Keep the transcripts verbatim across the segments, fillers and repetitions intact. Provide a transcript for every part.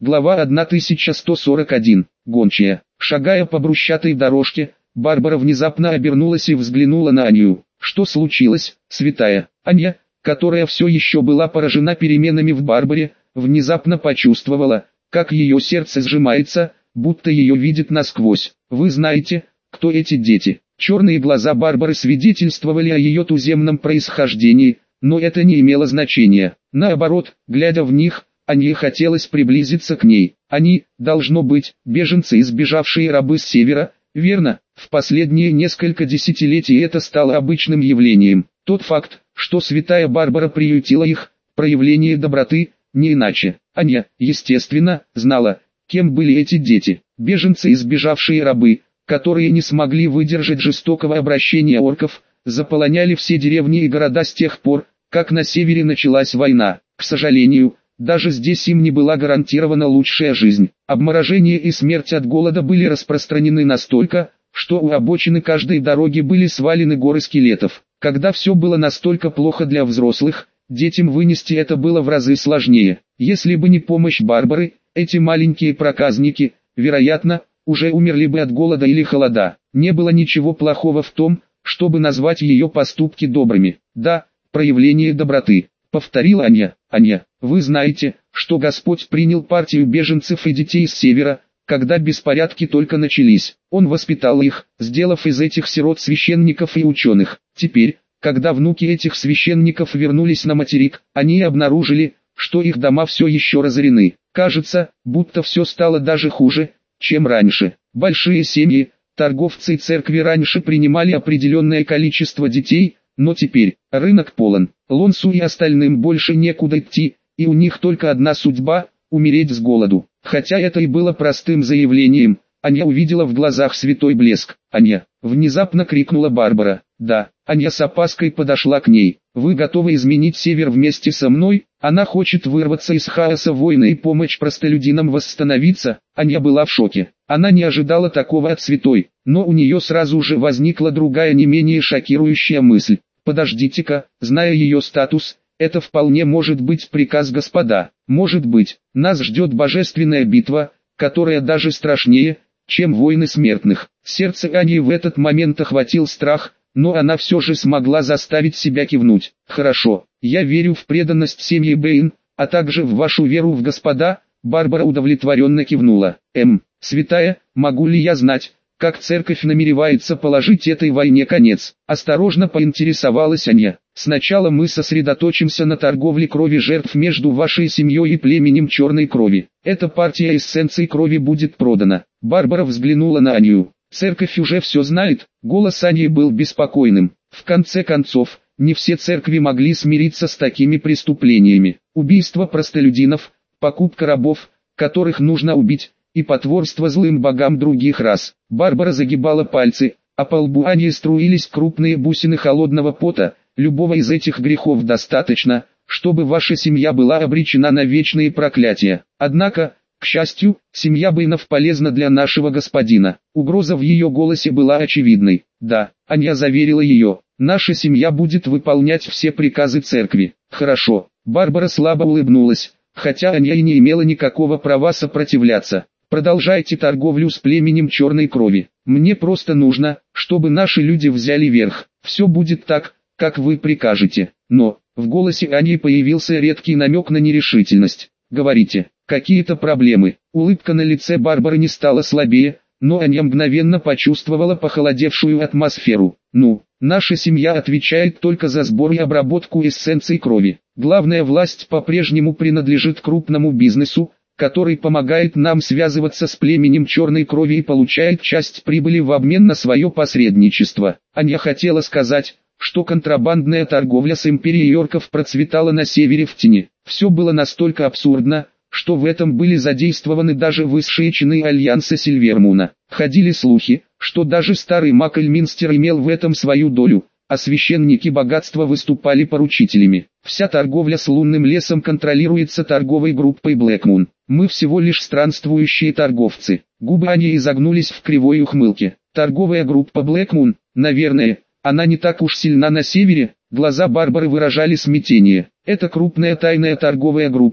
Глава тысяча сто сорок один. Гончая. Шагая по брусчатой дорожке, Барбара внезапно обернулась и взглянула на Аню. Что случилось, святая? Аня, которая все еще была поражена переменами в Барбаре, внезапно почувствовала, как ее сердце сжимается, будто ее видит насквозь. Вы знаете, кто эти дети? Черные глаза Барбары свидетельствовали о ее туземном происхождении, но это не имело значения. Наоборот, глядя в них, Ане хотелось приблизиться к ней. Они, должно быть, беженцы, избежавшие рабы с севера, верно? В последние несколько десятилетий это стало обычным явлением. Тот факт, что святая Барбара приютила их, проявление доброты, не иначе. Аня, естественно, знала, кем были эти дети. Беженцы, избежавшие рабы, которые не смогли выдержать жестокого обращения орков, заполоняли все деревни и города с тех пор, как на севере началась война. К сожалению, даже здесь им не была гарантирована лучшая жизнь. Обморожение и смерть от голода были распространены настолько, что у обочины каждой дороги были свалены горы скелетов. Когда все было настолько плохо для взрослых, детям вынести это было в разы сложнее. Если бы не помощь Барбары, эти маленькие проказники, вероятно, уже умерли бы от голода или холода. Не было ничего плохого в том, чтобы назвать ее поступки добрыми. Да, проявление доброты. Повторила Аня. Аня, вы знаете, что Господь принял партию беженцев и детей с севера, когда беспорядки только начались. Он воспитал их, сделав из этих сирот священников и ученых. Теперь, когда внуки этих священников вернулись на материк, они обнаружили, что их дома все еще разорены. Кажется, будто все стало даже хуже, чем раньше. Большие семьи, торговцы и церкви раньше принимали определенное количество детей, но теперь рынок полон. Лонсу и остальным больше некуда идти, и у них только одна судьба – умереть с голоду. Хотя это и было простым заявлением, Аня увидела в глазах святой блеск. «Аня!» – внезапно крикнула Барбара. «Да». Аня с опаской подошла к ней. «Вы готовы изменить север вместе со мной?» Она хочет вырваться из хаоса войны и помочь простолюдинам восстановиться. Аня была в шоке. Она не ожидала такого от святой, но у нее сразу же возникла другая не менее шокирующая мысль. Подождите-ка, зная ее статус, это вполне может быть приказ Господа. Может быть, нас ждет божественная битва, которая даже страшнее, чем войны смертных. Сердце Ани в этот момент охватил страх, но она все же смогла заставить себя кивнуть. «Хорошо, я верю в преданность семьи Бэйн, а также в вашу веру в Господа». Барбара удовлетворенно кивнула. «Эм, святая, могу ли я знать, как церковь намеревается положить этой войне конец?» Осторожно поинтересовалась Аня. «Сначала мы сосредоточимся на торговле крови жертв между вашей семьей и племенем черной крови. Эта партия эссенций крови будет продана». Барбара взглянула на Аню. «Церковь уже все знает». Голос Ани был беспокойным. В конце концов, не все церкви могли смириться с такими преступлениями. Убийство простолюдинов, покупка рабов, которых нужно убить, и потворство злым богам других рас. Барбара загибала пальцы, а по лбу Ани струились крупные бусины холодного пота. «Любого из этих грехов достаточно, чтобы ваша семья была обречена на вечные проклятия. Однако, к счастью, семья Бэйнов полезна для нашего господина». Угроза в ее голосе была очевидной. «Да», Аня заверила ее, — «наша семья будет выполнять все приказы церкви». «Хорошо». Барбара слабо улыбнулась, хотя Аня и не имела никакого права сопротивляться. «Продолжайте торговлю с племенем черной крови. Мне просто нужно, чтобы наши люди взяли верх. Все будет так, как вы прикажете». Но в голосе Ани появился редкий намек на нерешительность. «Говорите, какие-то проблемы?» Улыбка на лице Барбары не стала слабее, но Аня мгновенно почувствовала похолодевшую атмосферу. «Ну, наша семья отвечает только за сбор и обработку эссенций крови. Главная власть по-прежнему принадлежит крупному бизнесу, который помогает нам связываться с племенем черной крови и получает часть прибыли в обмен на свое посредничество». Аня хотела сказать, что контрабандная торговля с империей орков процветала на севере в тени. Все было настолько абсурдно, что в этом были задействованы даже высшие чины Альянса Сильвермуна. Ходили слухи, что даже старый маг Эльминстер имел в этом свою долю, а священники богатства выступали поручителями. Вся торговля с лунным лесом контролируется торговой группой Блэкмун. Мы всего лишь странствующие торговцы. Губы Ани изогнулись в кривой ухмылке. Торговая группа Блэкмун, наверное, она не так уж сильна на севере. Глаза Барбары выражали смятение. Это крупная тайная торговая группа,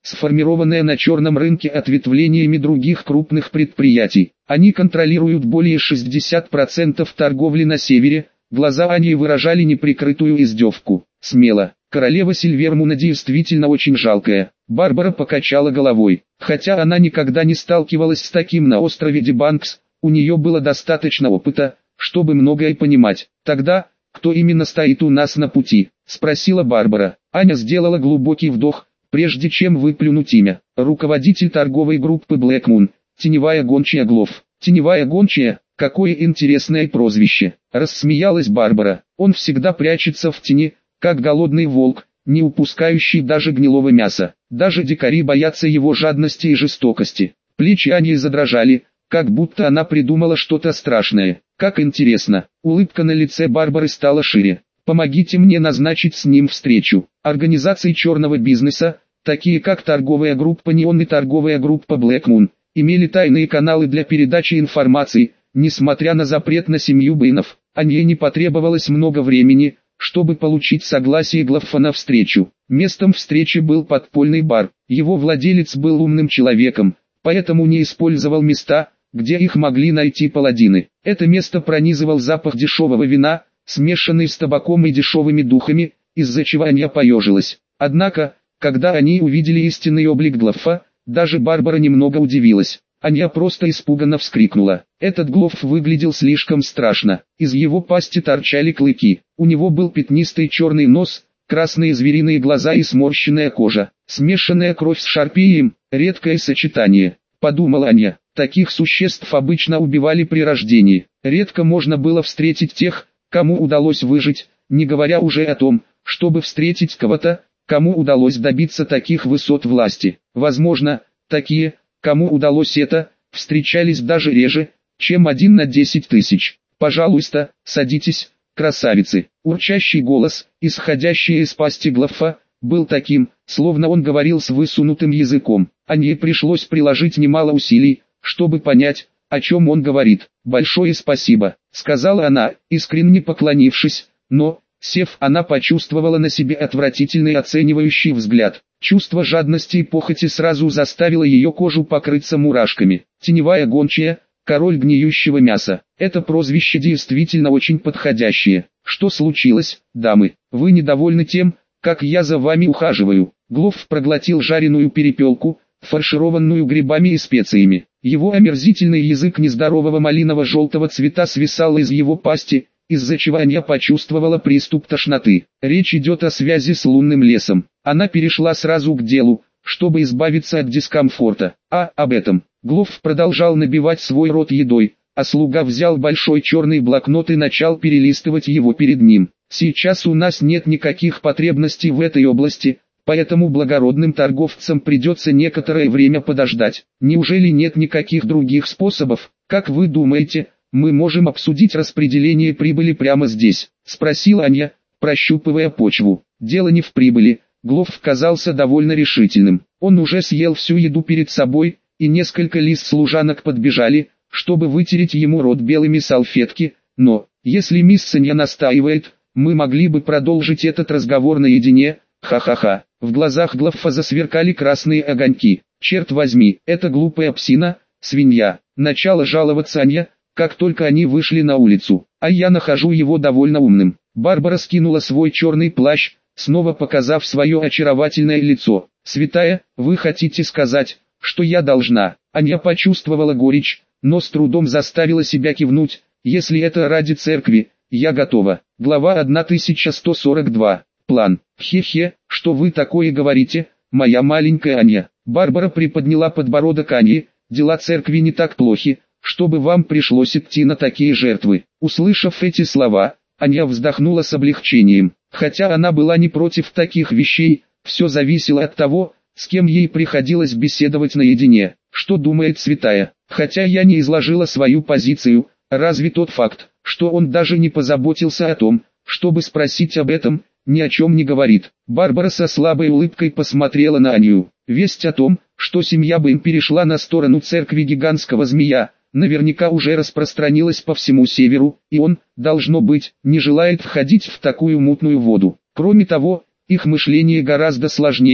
сформированное на черном рынке ответвлениями других крупных предприятий. Они контролируют более шестидесяти процентов торговли на севере. Глаза Ани выражали неприкрытую издевку. Смело. Королева Сильвермуна действительно очень жалкая. Барбара покачала головой. Хотя она никогда не сталкивалась с таким на острове Дебанкс, у нее было достаточно опыта, чтобы многое понимать. Тогда, кто именно стоит у нас на пути? Спросила Барбара. Аня сделала глубокий вдох, прежде чем выплюнуть имя. Руководитель торговой группы Black Moon, теневая гончая Глов. Теневая гончая, какое интересное прозвище. Рассмеялась Барбара. Он всегда прячется в тени, как голодный волк, не упускающий даже гнилого мяса. Даже дикари боятся его жадности и жестокости. Плечи Ани задрожали, как будто она придумала что-то страшное. Как интересно. Улыбка на лице Барбары стала шире. Помогите мне назначить с ним встречу. Организации черного бизнеса, такие как торговая группа Neon и торговая группа Black Moon, имели тайные каналы для передачи информации. Несмотря на запрет на семью Бэйнов, Ане не потребовалось много времени, чтобы получить согласие Глаффа на встречу. Местом встречи был подпольный бар. Его владелец был умным человеком, поэтому не использовал места, где их могли найти паладины. Это место пронизывал запах дешевого вина, смешанный с табаком и дешевыми духами, из-за чего Аня поежилась. Однако, когда они увидели истинный облик Глаффа, даже Барбара немного удивилась. Аня просто испуганно вскрикнула. Этот Глафф выглядел слишком страшно. Из его пасти торчали клыки. У него был пятнистый черный нос, красные звериные глаза и сморщенная кожа. Смешанная кровь с шарпеем, редкое сочетание. Подумала Аня. Таких существ обычно убивали при рождении. Редко можно было встретить тех, кому удалось выжить, не говоря уже о том, чтобы встретить кого-то, кому удалось добиться таких высот власти. Возможно, такие, кому удалось это, встречались даже реже, чем один на десять тысяч. «Пожалуйста, садитесь, красавицы». Урчащий голос, исходящий из пасти Глаффа, был таким, словно он говорил с высунутым языком. Ане пришлось приложить немало усилий, чтобы понять, о чем он говорит. «Большое спасибо», — сказала она, искренне поклонившись, но, сев, она почувствовала на себе отвратительный оценивающий взгляд. Чувство жадности и похоти сразу заставило ее кожу покрыться мурашками. Теневая гончая, король гниющего мяса. Это прозвище действительно очень подходящее. Что случилось, дамы? Вы недовольны тем, как я за вами ухаживаю? Глафф проглотил жареную перепелку, фаршированную грибами и специями. Его омерзительный язык нездорового малиново-желтого цвета свисал из его пасти, из-за чего Аня почувствовала приступ тошноты. Речь идет о связи с лунным лесом. Она перешла сразу к делу, чтобы избавиться от дискомфорта. А об этом Глафф продолжал набивать свой рот едой, а слуга взял большой черный блокнот и начал перелистывать его перед ним. Сейчас у нас нет никаких потребностей в этой области, поэтому благородным торговцам придется некоторое время подождать. Неужели нет никаких других способов? Как вы думаете, мы можем обсудить распределение прибыли прямо здесь? Спросила Аня, прощупывая почву. Дело не в прибыли. Глафф казался довольно решительным. Он уже съел всю еду перед собой, и несколько лист служанок подбежали, чтобы вытереть ему рот белыми салфетки, но, если мисс Санья настаивает, мы могли бы продолжить этот разговор наедине, ха-ха-ха. В глазах Глаффа засверкали красные огоньки. Черт возьми, эта глупая псина, свинья. Начала жаловаться Аня, как только они вышли на улицу, а я нахожу его довольно умным. Барбара скинула свой черный плащ, снова показав свое очаровательное лицо. «Святая, вы хотите сказать, что я должна?» Аня почувствовала горечь, но с трудом заставила себя кивнуть. «Если это ради церкви, я готова». Глава тысяча сто сорок два. План. «Хе-хе, что вы такое говорите, моя маленькая Аня?» Барбара приподняла подбородок Ани. «Дела церкви не так плохи, чтобы вам пришлось идти на такие жертвы». Услышав эти слова, Аня вздохнула с облегчением. Хотя она была не против таких вещей, все зависело от того, с кем ей приходилось беседовать наедине. Что думает святая? Хотя я не изложила свою позицию, разве тот факт, что он даже не позаботился о том, чтобы спросить об этом, ни о чем не говорит. Барбара со слабой улыбкой посмотрела на Аню. Весть о том, что семья Бэйн перешла на сторону церкви гигантского змея, наверняка уже распространилась по всему северу, и он, должно быть, не желает входить в такую мутную воду. Кроме того, их мышление гораздо сложнее,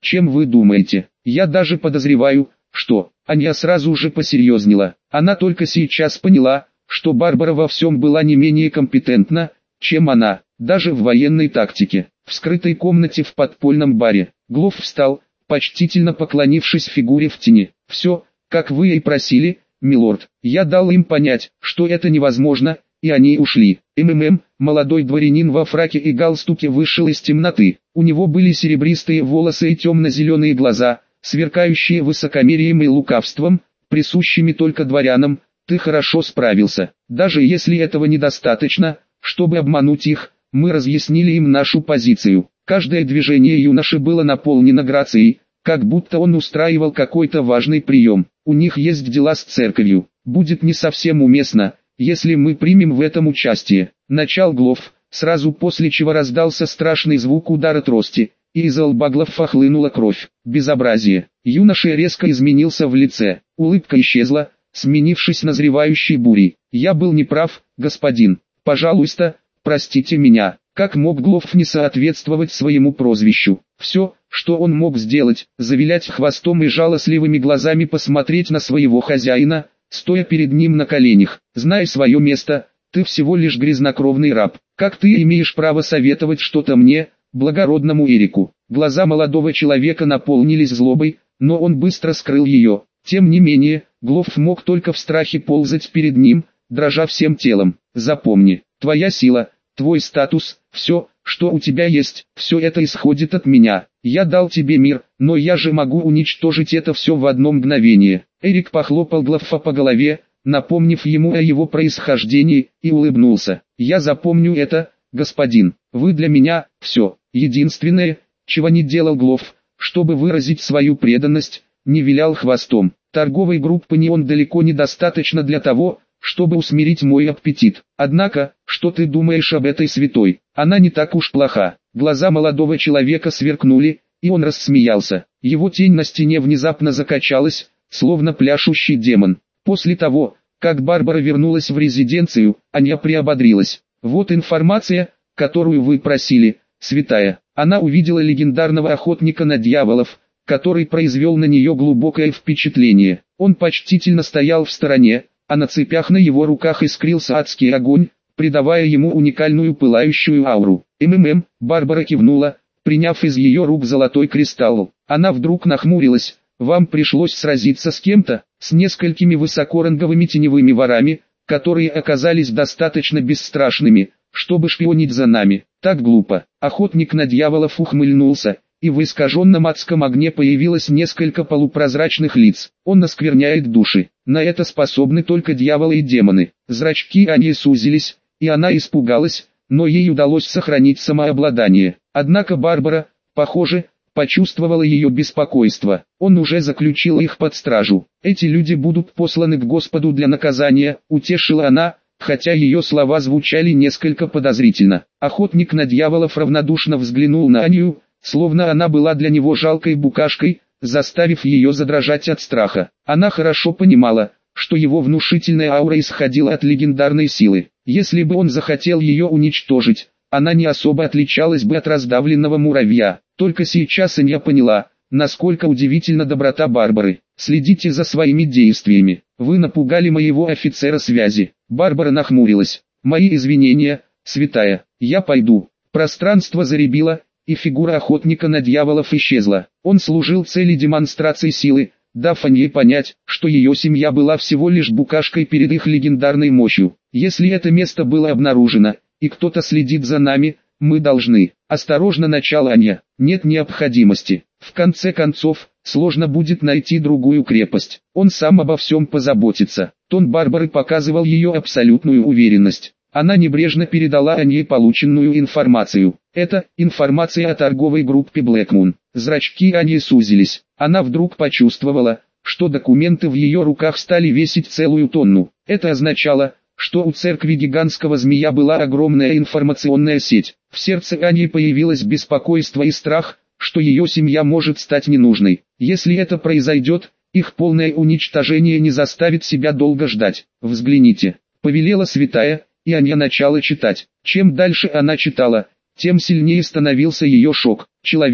чем вы думаете. Я даже подозреваю, что...» Аня сразу же посерьезнела. Она только сейчас поняла, что Барбара во всем была не менее компетентна, чем она, даже в военной тактике. В скрытой комнате в подпольном баре, Глов встал, почтительно поклонившись фигуре в тени. «Все, как вы и просили, милорд. Я дал им понять, что это невозможно, и они ушли». МММ, молодой дворянин во фраке и галстуке вышел из темноты. У него были серебристые волосы и темно-зеленые глаза, сверкающие высокомерием и лукавством, присущими только дворянам. «Ты хорошо справился. Даже если этого недостаточно, чтобы обмануть их, мы разъяснили им нашу позицию». Каждое движение юноши было наполнено грацией, как будто он устраивал какой-то важный прием. «У них есть дела с церковью. Будет не совсем уместно, если мы примем в этом участие», — начал Глов, сразу после чего раздался страшный звук удара трости, и из лба Глоффа хлынула кровь. Безобразие. Юноша резко изменился в лице, улыбка исчезла, сменившись назревающей бурей. «Я был неправ, господин. Пожалуйста, простите меня». Как мог Глофф не соответствовать своему прозвищу? Все, что он мог сделать, завилять хвостом и жалостливыми глазами посмотреть на своего хозяина, стоя перед ним на коленях. «Знай свое место, ты всего лишь грязнокровный раб. Как ты имеешь право советовать что-то мне, благородному Эрику?» Глаза молодого человека наполнились злобой, но он быстро скрыл ее. Тем не менее, Глофф мог только в страхе ползать перед ним, дрожа всем телом. «Запомни, твоя сила, твой статус, все, что у тебя есть, все это исходит от меня. Я дал тебе мир, но я же могу уничтожить это все в одно мгновение». Эрик похлопал Глоффа по голове, напомнив ему о его происхождении, и улыбнулся. «Я запомню это, господин. Вы для меня все. Единственное, чего не делал Глофф, чтобы выразить свою преданность, не вилял хвостом. Торговой группы «Неон» далеко недостаточно для того, чтобы усмирить мой аппетит. Однако, что ты думаешь об этой святой? Она не так уж плоха». Глаза молодого человека сверкнули, и он рассмеялся. Его тень на стене внезапно закачалась, словно пляшущий демон. После того, как Барбара вернулась в резиденцию, Аня приободрилась. «Вот информация, которую вы просили, святая». Она увидела легендарного охотника на дьяволов, который произвел на нее глубокое впечатление. Он почтительно стоял в стороне, а на цепях на его руках искрился адский огонь, придавая ему уникальную пылающую ауру. МММ, Барбара кивнула, приняв из ее рук золотой кристалл. Она вдруг нахмурилась. «Вам пришлось сразиться с кем-то, с несколькими высокоранговыми теневыми ворами, которые оказались достаточно бесстрашными, чтобы шпионить за нами. Так глупо». Охотник на дьяволов ухмыльнулся, и в искаженном адском огне появилось несколько полупрозрачных лиц. «Он оскверняет души. На это способны только дьяволы и демоны». Зрачки Ани сузились, и она испугалась, но ей удалось сохранить самообладание. Однако Барбара, похоже, почувствовала ее беспокойство. «Он уже заключил их под стражу. Эти люди будут посланы к Господу для наказания», — утешила она, хотя ее слова звучали несколько подозрительно. Охотник на дьяволов равнодушно взглянул на Аню, словно она была для него жалкой букашкой, заставив ее задрожать от страха. Она хорошо понимала, что его внушительная аура исходила от легендарной силы. Если бы он захотел ее уничтожить, она не особо отличалась бы от раздавленного муравья. Только сейчас Аня поняла, насколько удивительна доброта Барбары. «Следите за своими действиями. Вы напугали моего офицера связи». Барбара нахмурилась. «Мои извинения, святая. Я пойду». Пространство заребило, и фигура охотника на дьяволов исчезла. Он служил цели демонстрации силы, дав Анье понять, что ее семья была всего лишь букашкой перед их легендарной мощью. «Если это место было обнаружено, и кто-то следит за нами, мы должны». Осторожно начала Аня. «Нет необходимости. В конце концов, сложно будет найти другую крепость. Он сам обо всем позаботится». Тон Барбары показывал ее абсолютную уверенность. Она небрежно передала Анье полученную информацию. Это информация о торговой группе Black Moon. Зрачки Ани сузились. Она вдруг почувствовала, что документы в ее руках стали весить целую тонну. Это означало, что у церкви гигантского змея была огромная информационная сеть. В сердце Ани появилось беспокойство и страх, что ее семья может стать ненужной. Если это произойдет, их полное уничтожение не заставит себя долго ждать. «Взгляните», — повелела святая, и Аня начала читать. Чем дальше она читала, тем сильнее становился ее шок. Человек,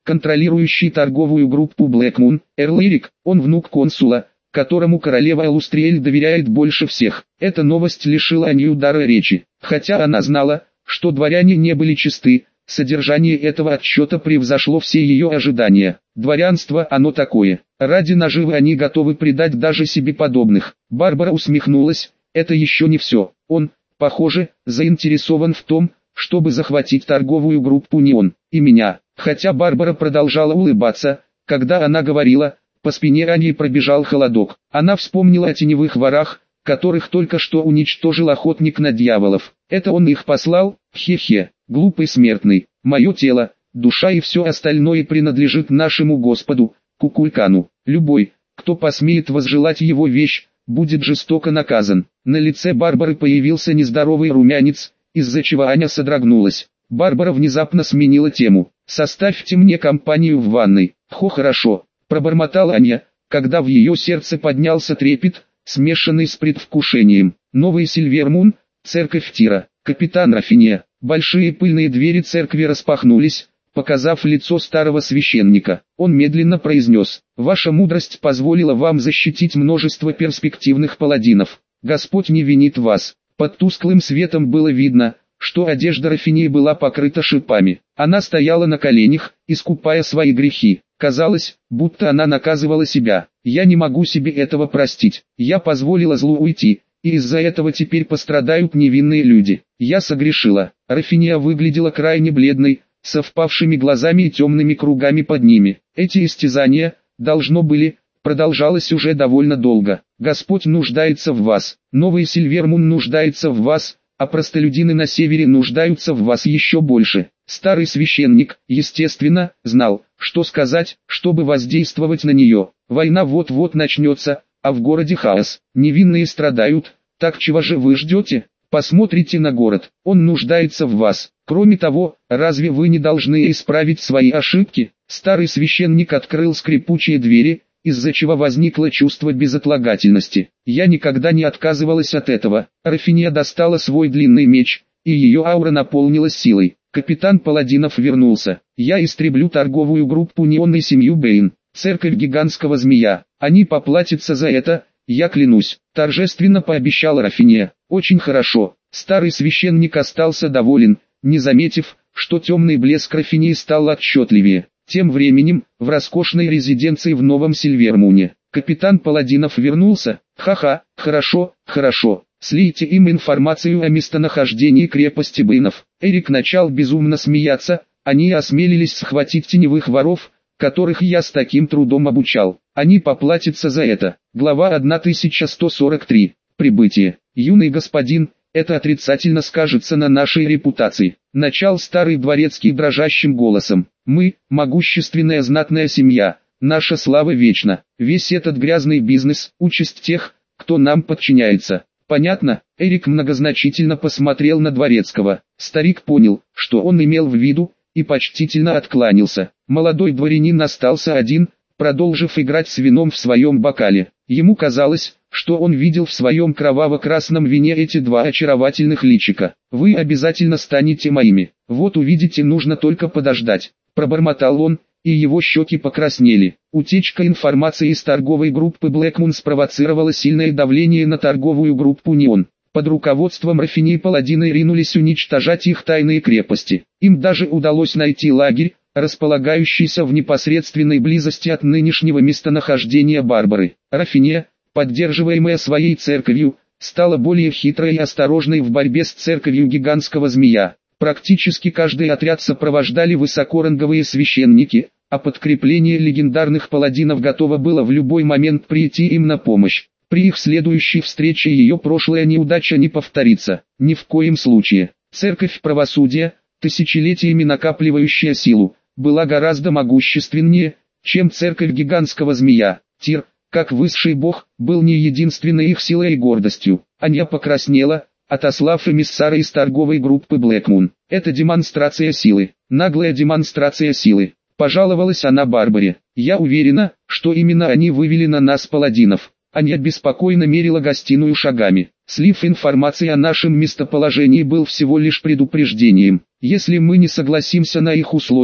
контролирующий торговую группу Black Moon, Эрл Эрик, он внук консула, которому королева Элустриэль доверяет больше всех. Эта новость лишила Анью дара речи, хотя она знала, что дворяне не были чисты. Содержание этого отчета превзошло все ее ожидания. Дворянство оно такое. Ради наживы они готовы предать даже себе подобных. Барбара усмехнулась. Это еще не все. Он, похоже, заинтересован в том, чтобы захватить торговую группу Неон и меня. Хотя Барбара продолжала улыбаться, когда она говорила, по спине Аньи пробежал холодок. Она вспомнила о теневых ворах, которых только что уничтожил охотник на дьяволов. Это он их послал? Хе-хе. Глупый смертный, мое тело, душа и все остальное принадлежит нашему Господу, Кукулкану. Любой, кто посмеет возжелать его вещь, будет жестоко наказан. На лице Барбары появился нездоровый румянец, из-за чего Аня содрогнулась. Барбара внезапно сменила тему. «Составьте мне компанию в ванной». «Хо, хорошо», пробормотала Аня, когда в ее сердце поднялся трепет, смешанный с предвкушением. Новый Сильвермун, церковь Тира, капитан Рафиния. Большие пыльные двери церкви распахнулись, показав лицо старого священника. Он медленно произнес: «Ваша мудрость позволила вам защитить множество перспективных паладинов. Господь не винит вас». Под тусклым светом было видно, что одежда Рафинии была покрыта шипами. Она стояла на коленях, искупая свои грехи. Казалось, будто она наказывала себя. «Я не могу себе этого простить. Я позволила злу уйти, и из-за этого теперь пострадают невинные люди. Я согрешила». Рафиния выглядела крайне бледной, со впавшими глазами и темными кругами под ними. Эти истязания, должно были, продолжалось уже довольно долго. «Господь нуждается в вас, новый Сильвермун нуждается в вас, а простолюдины на севере нуждаются в вас еще больше». Старый священник, естественно, знал, что сказать, чтобы воздействовать на нее. Война вот-вот начнется, а в городе хаос, невинные страдают, так чего же вы ждете? Посмотрите на город, он нуждается в вас. Кроме того, разве вы не должны исправить свои ошибки? Старый священник открыл скрипучие двери, из-за чего возникло чувство безотлагательности. Я никогда не отказывалась от этого. Рафиния достала свой длинный меч, и ее аура наполнилась силой. Капитан Паладинов вернулся. Я истреблю торговую группу Неон и семью Бэйн, церковь гигантского змея. Они поплатятся за это, я клянусь, торжественно пообещала Рафиния. Очень хорошо. Старый священник остался доволен, не заметив, что темный блеск Рафинии стал отчетливее. Тем временем, в роскошной резиденции в Новом Сильвермуне, капитан Паладинов вернулся. Ха-ха, хорошо, хорошо. Слейте им информацию о местонахождении крепости Бэйнов. Эрик начал безумно смеяться. Они осмелились схватить теневых воров, которых я с таким трудом обучал. Они поплатятся за это. Глава тысяча сто сорок три. Прибытие. Юный господин, это отрицательно скажется на нашей репутации. Начал старый дворецкий дрожащим голосом. Мы, могущественная знатная семья, наша слава вечна. Весь этот грязный бизнес, участь тех, кто нам подчиняется. Понятно? Эрик многозначительно посмотрел на дворецкого. Старик понял, что он имел в виду, и почтительно откланялся. Молодой дворянин остался один, продолжив играть с вином в своем бокале. Ему казалось, что он видел в своем кроваво-красном вине эти два очаровательных личика. «Вы обязательно станете моими. Вот увидите, нужно только подождать», — пробормотал он, и его щеки покраснели. Утечка информации из торговой группы Black Moon спровоцировала сильное давление на торговую группу Неон. Под руководством Рафинии паладины ринулись уничтожать их тайные крепости. Им даже удалось найти лагерь, располагающийся в непосредственной близости от нынешнего местонахождения Барбары. Рафиния, поддерживаемая своей церковью, стала более хитрой и осторожной в борьбе с церковью гигантского змея. Практически каждый отряд сопровождали высокоранговые священники, а подкрепление легендарных паладинов готово было в любой момент прийти им на помощь. При их следующей встрече ее прошлая неудача не повторится. Ни в коем случае. Церковь правосудия, тысячелетиями накапливающая силу, была гораздо могущественнее, чем церковь гигантского змея. Тир, как высший бог, был не единственной их силой и гордостью. Аня покраснела, отослав эмиссара из торговой группы Black Moon. Это демонстрация силы, наглая демонстрация силы. Пожаловалась она Барбаре. Я уверена, что именно они вывели на нас паладинов. Аня беспокойно мерила гостиную шагами. Слив информации о нашем местоположении был всего лишь предупреждением. Если мы не согласимся на их условия,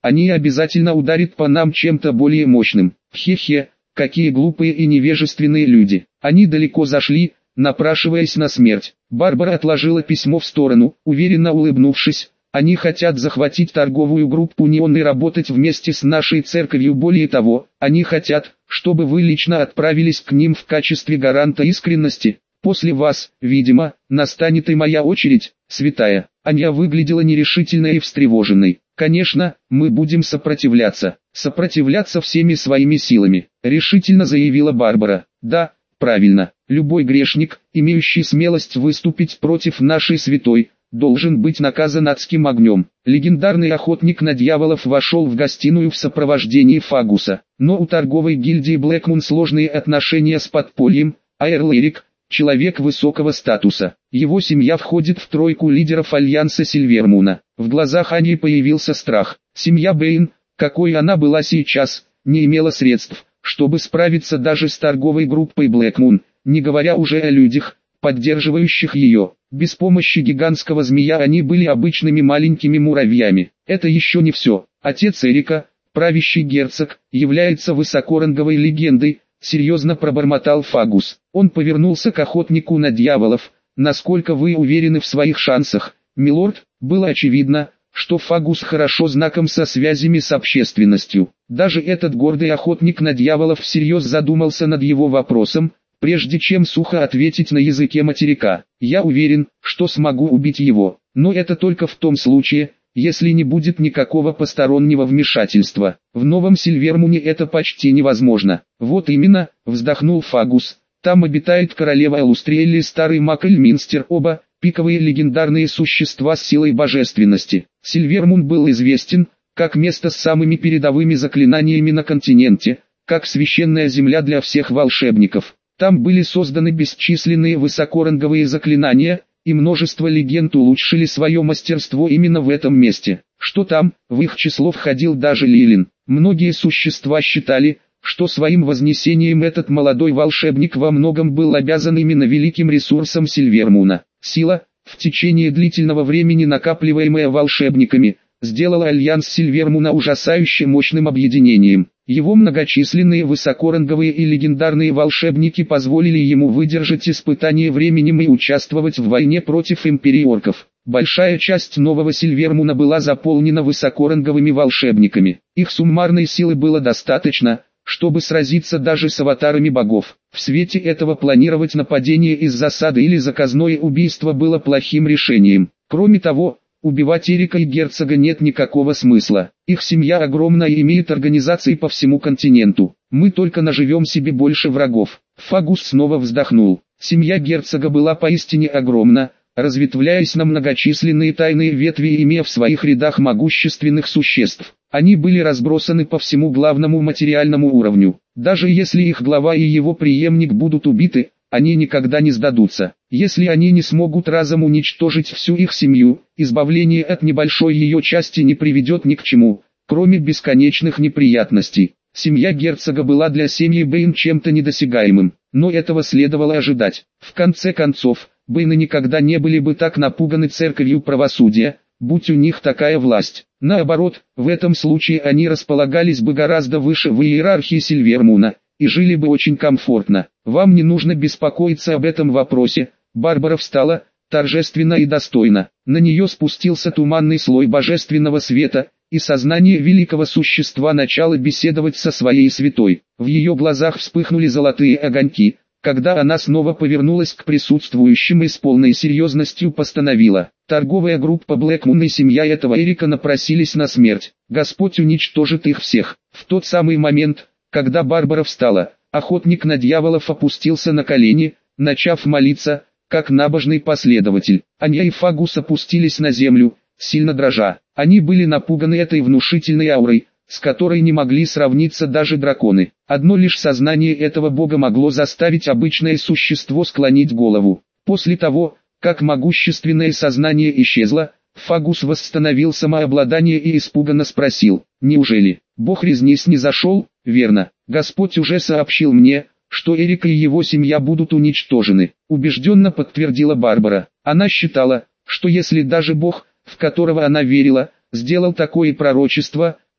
они обязательно ударят по нам чем-то более мощным. Хе-хе, какие глупые и невежественные люди. Они далеко зашли, напрашиваясь на смерть. Барбара отложила письмо в сторону, уверенно улыбнувшись. Они хотят захватить торговую группу Неон и работать вместе с нашей церковью. Более того, они хотят, чтобы вы лично отправились к ним в качестве гаранта искренности. После вас, видимо, настанет и моя очередь, святая. Аня выглядела нерешительной и встревоженной. Конечно, мы будем сопротивляться. Сопротивляться всеми своими силами, решительно заявила Барбара. Да, правильно. Любой грешник, имеющий смелость выступить против нашей святой, должен быть наказан адским огнем. Легендарный охотник на дьяволов вошел в гостиную в сопровождении Фагуса. Но у торговой гильдии Блэкмун сложные отношения с подпольем, а Эрл Эрик – человек высокого статуса. Его семья входит в тройку лидеров Альянса Сильвермуна. В глазах Ани появился страх. Семья Бэйн, какой она была сейчас, не имела средств, чтобы справиться даже с торговой группой Блэкмун, не говоря уже о людях, поддерживающих ее. Без помощи гигантского змея они были обычными маленькими муравьями. Это еще не все. Отец Эрика, правящий герцог, является высокоранговой легендой, серьезно пробормотал Фагус. Он повернулся к охотнику на дьяволов. Насколько вы уверены в своих шансах, милорд? Было очевидно, что Фагус хорошо знаком со связями с общественностью. Даже этот гордый охотник на дьяволов всерьез задумался над его вопросом, прежде чем сухо ответить на языке материка. Я уверен, что смогу убить его, но это только в том случае, если не будет никакого постороннего вмешательства. В Новом Сильвермуне это почти невозможно. Вот именно, вздохнул Фагус, там обитает королева Элустриэлли, старый маг Эльминстер, оба пиковые легендарные существа с силой божественности. Сильвермун был известен, как место с самыми передовыми заклинаниями на континенте, как священная земля для всех волшебников. Там были созданы бесчисленные высокоранговые заклинания, и множество легенд улучшили свое мастерство именно в этом месте. Что там, в их число входил даже Лилин. Многие существа считали, что своим вознесением этот молодой волшебник во многом был обязан именно великим ресурсам Сильвермуна. Сила, в течение длительного времени накапливаемая волшебниками, сделала Альянс Сильвермуна ужасающе мощным объединением. Его многочисленные высокоранговые и легендарные волшебники позволили ему выдержать испытания временем и участвовать в войне против империи орков. Большая часть нового Сильвермуна была заполнена высокоранговыми волшебниками. Их суммарной силы было достаточно, чтобы сразиться даже с аватарами богов. В свете этого планировать нападение из засады или заказное убийство было плохим решением. Кроме того, убивать Эрика и герцога нет никакого смысла. Их семья огромна и имеет организации по всему континенту. Мы только наживем себе больше врагов. Фагус снова вздохнул. Семья герцога была поистине огромна, разветвляясь на многочисленные тайные ветви, имея в своих рядах могущественных существ. Они были разбросаны по всему главному материальному уровню. Даже если их глава и его преемник будут убиты, они никогда не сдадутся. Если они не смогут разом уничтожить всю их семью, избавление от небольшой ее части не приведет ни к чему, кроме бесконечных неприятностей. Семья герцога была для семьи Бэйн чем-то недосягаемым, но этого следовало ожидать. В конце концов, Бэйны никогда не были бы так напуганы церковью правосудия, будь у них такая власть. Наоборот, в этом случае они располагались бы гораздо выше в иерархии Сильвермуна, и жили бы очень комфортно. Вам не нужно беспокоиться об этом вопросе. Барбара встала, торжественно и достойно. На нее спустился туманный слой божественного света, и сознание великого существа начало беседовать со своей святой. В ее глазах вспыхнули золотые огоньки, когда она снова повернулась к присутствующим и с полной серьезностью постановила: торговая группа Блэкмун и семья этого Эрика напросились на смерть. Господь уничтожит их всех. В тот самый момент, когда Барбара встала, охотник на дьяволов опустился на колени, начав молиться, как набожный последователь. Аня и Фагус опустились на землю, сильно дрожа. Они были напуганы этой внушительной аурой, с которой не могли сравниться даже драконы. Одно лишь сознание этого бога могло заставить обычное существо склонить голову. После того, как могущественное сознание исчезло, Фагус восстановил самообладание и испуганно спросил: «Неужели бог резни снизошел?» «Верно. Господь уже сообщил мне, что Эрик и его семья будут уничтожены», — убежденно подтвердила Барбара. Она считала, что если даже бог, в которого она верила, сделал такое пророчество,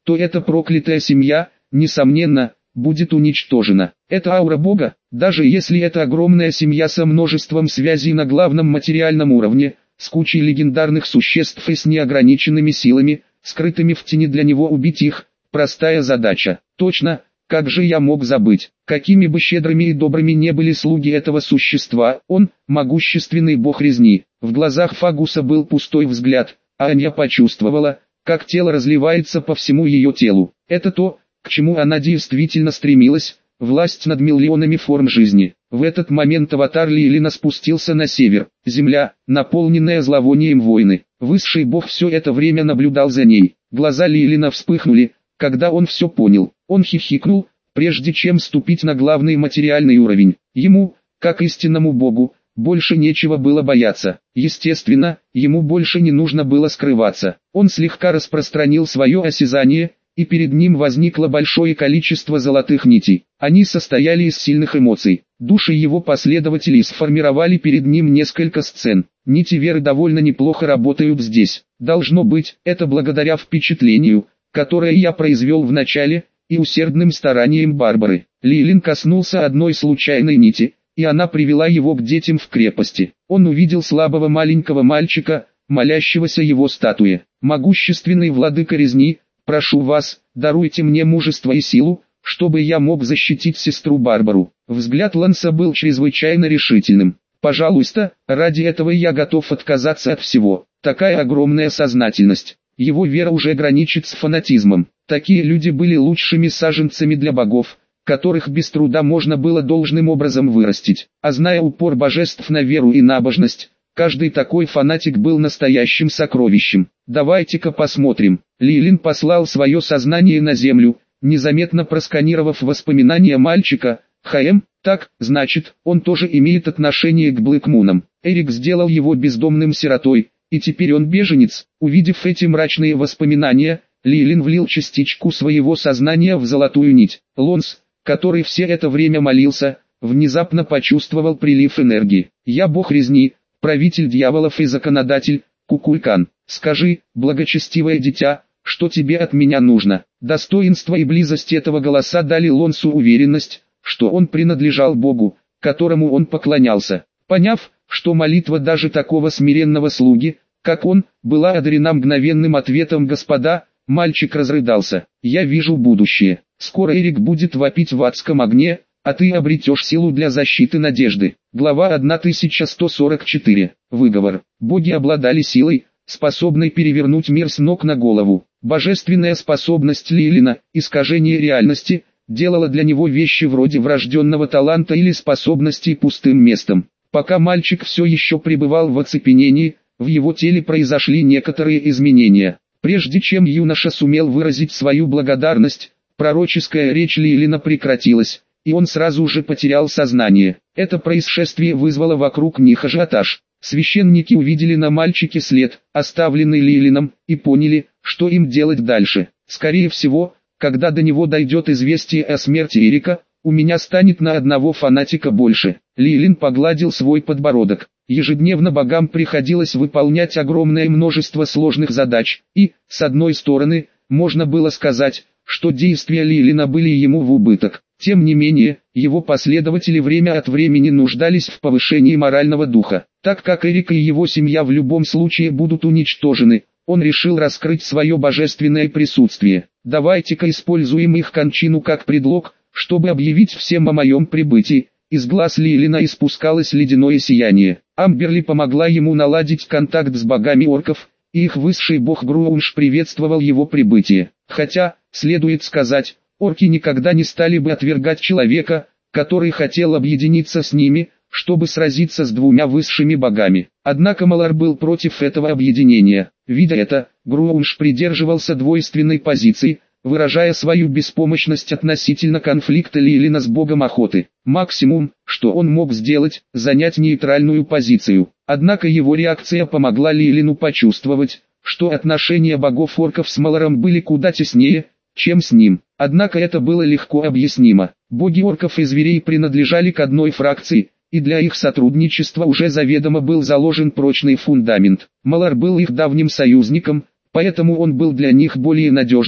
то эта проклятая семья, несомненно, будет уничтожена. Это аура Бога, даже если это огромная семья со множеством связей на главном материальном уровне, с кучей легендарных существ и с неограниченными силами, скрытыми в тени, для него убить их – простая задача. Точно, как же я мог забыть, какими бы щедрыми и добрыми не были слуги этого существа, он – могущественный бог резни. В глазах Фагуса был пустой взгляд, а Аня почувствовала, как тело разливается по всему ее телу. Это то, к чему она действительно стремилась, власть над миллионами форм жизни. В этот момент аватар Лилина спустился на север. Земля, наполненная зловонием войны. Высший бог все это время наблюдал за ней. Глаза Лилина вспыхнули, когда он все понял. Он хихикнул, прежде чем ступить на главный материальный уровень. Ему, как истинному богу, больше нечего было бояться. Естественно, ему больше не нужно было скрываться. Он слегка распространил свое осязание, и перед ним возникло большое количество золотых нитей. Они состояли из сильных эмоций. Души его последователей сформировали перед ним несколько сцен. Нити веры довольно неплохо работают здесь. Должно быть, это благодаря впечатлению, которое я произвел в начале, и усердным стараниям Барбары. Лилин коснулся одной случайной нити, и она привела его к детям в крепости. Он увидел слабого маленького мальчика, молящегося его статуе. Могущественный владыка резни, прошу вас, даруйте мне мужество и силу, чтобы я мог защитить сестру Барбару. Взгляд Ланса был чрезвычайно решительным. Пожалуйста, ради этого я готов отказаться от всего. Такая огромная сознательность. Его вера уже граничит с фанатизмом. Такие люди были лучшими саженцами для богов, которых без труда можно было должным образом вырастить. А зная упор божеств на веру и набожность, каждый такой фанатик был настоящим сокровищем. Давайте-ка посмотрим. Лилин послал свое сознание на землю, незаметно просканировав воспоминания мальчика. ХМ, так, значит, он тоже имеет отношение к Блэкмунам. Эрик сделал его бездомным сиротой, и теперь он беженец. Увидев эти мрачные воспоминания, Лилин влил частичку своего сознания в золотую нить. Лонс, который все это время молился, внезапно почувствовал прилив энергии. «Я бог резни, правитель дьяволов и законодатель, Кукулькан. Скажи, благочестивое дитя, что тебе от меня нужно?» Достоинство и близость этого голоса дали Лонсу уверенность, что он принадлежал Богу, которому он поклонялся. Поняв, что молитва даже такого смиренного слуги, как он, была одарена мгновенным ответом «Господа», мальчик разрыдался. «Я вижу будущее. Скоро Эрик будет вопить в адском огне, а ты обретешь силу для защиты надежды». Глава тысяча сто сорок четыре. Выговор. Боги обладали силой, способной перевернуть мир с ног на голову. Божественная способность Лилина, искажение реальности, делала для него вещи вроде врожденного таланта или способностей пустым местом. Пока мальчик все еще пребывал в оцепенении, в его теле произошли некоторые изменения. Прежде чем юноша сумел выразить свою благодарность, пророческая речь Лилина прекратилась, и он сразу же потерял сознание. Это происшествие вызвало вокруг них ажиотаж. Священники увидели на мальчике след, оставленный Лилином, и поняли, что им делать дальше. Скорее всего, когда до него дойдет известие о смерти Эрика, у меня станет на одного фанатика больше. Лилин погладил свой подбородок. Ежедневно богам приходилось выполнять огромное множество сложных задач, и, с одной стороны, можно было сказать, что действия Лилина были ему в убыток. Тем не менее, его последователи время от времени нуждались в повышении морального духа. Так как Эрик и его семья в любом случае будут уничтожены, он решил раскрыть свое божественное присутствие. Давайте-ка используем их кончину как предлог, чтобы объявить всем о моем прибытии. Из глаз Лилина испускалось ледяное сияние. Амберли помогла ему наладить контакт с богами орков, и их высший бог Груунш приветствовал его прибытие. Хотя, следует сказать, орки никогда не стали бы отвергать человека, который хотел объединиться с ними, чтобы сразиться с двумя высшими богами. Однако Малар был против этого объединения. Видя это, Груунш придерживался двойственной позиции, выражая свою беспомощность относительно конфликта Лилина с богом охоты. Максимум, что он мог сделать, занять нейтральную позицию. Однако его реакция помогла Лилину почувствовать, что отношения богов-орков с Маларом были куда теснее, чем с ним. Однако это было легко объяснимо. Боги орков и зверей принадлежали к одной фракции, и для их сотрудничества уже заведомо был заложен прочный фундамент. Малар был их давним союзником, поэтому он был для них более надежным,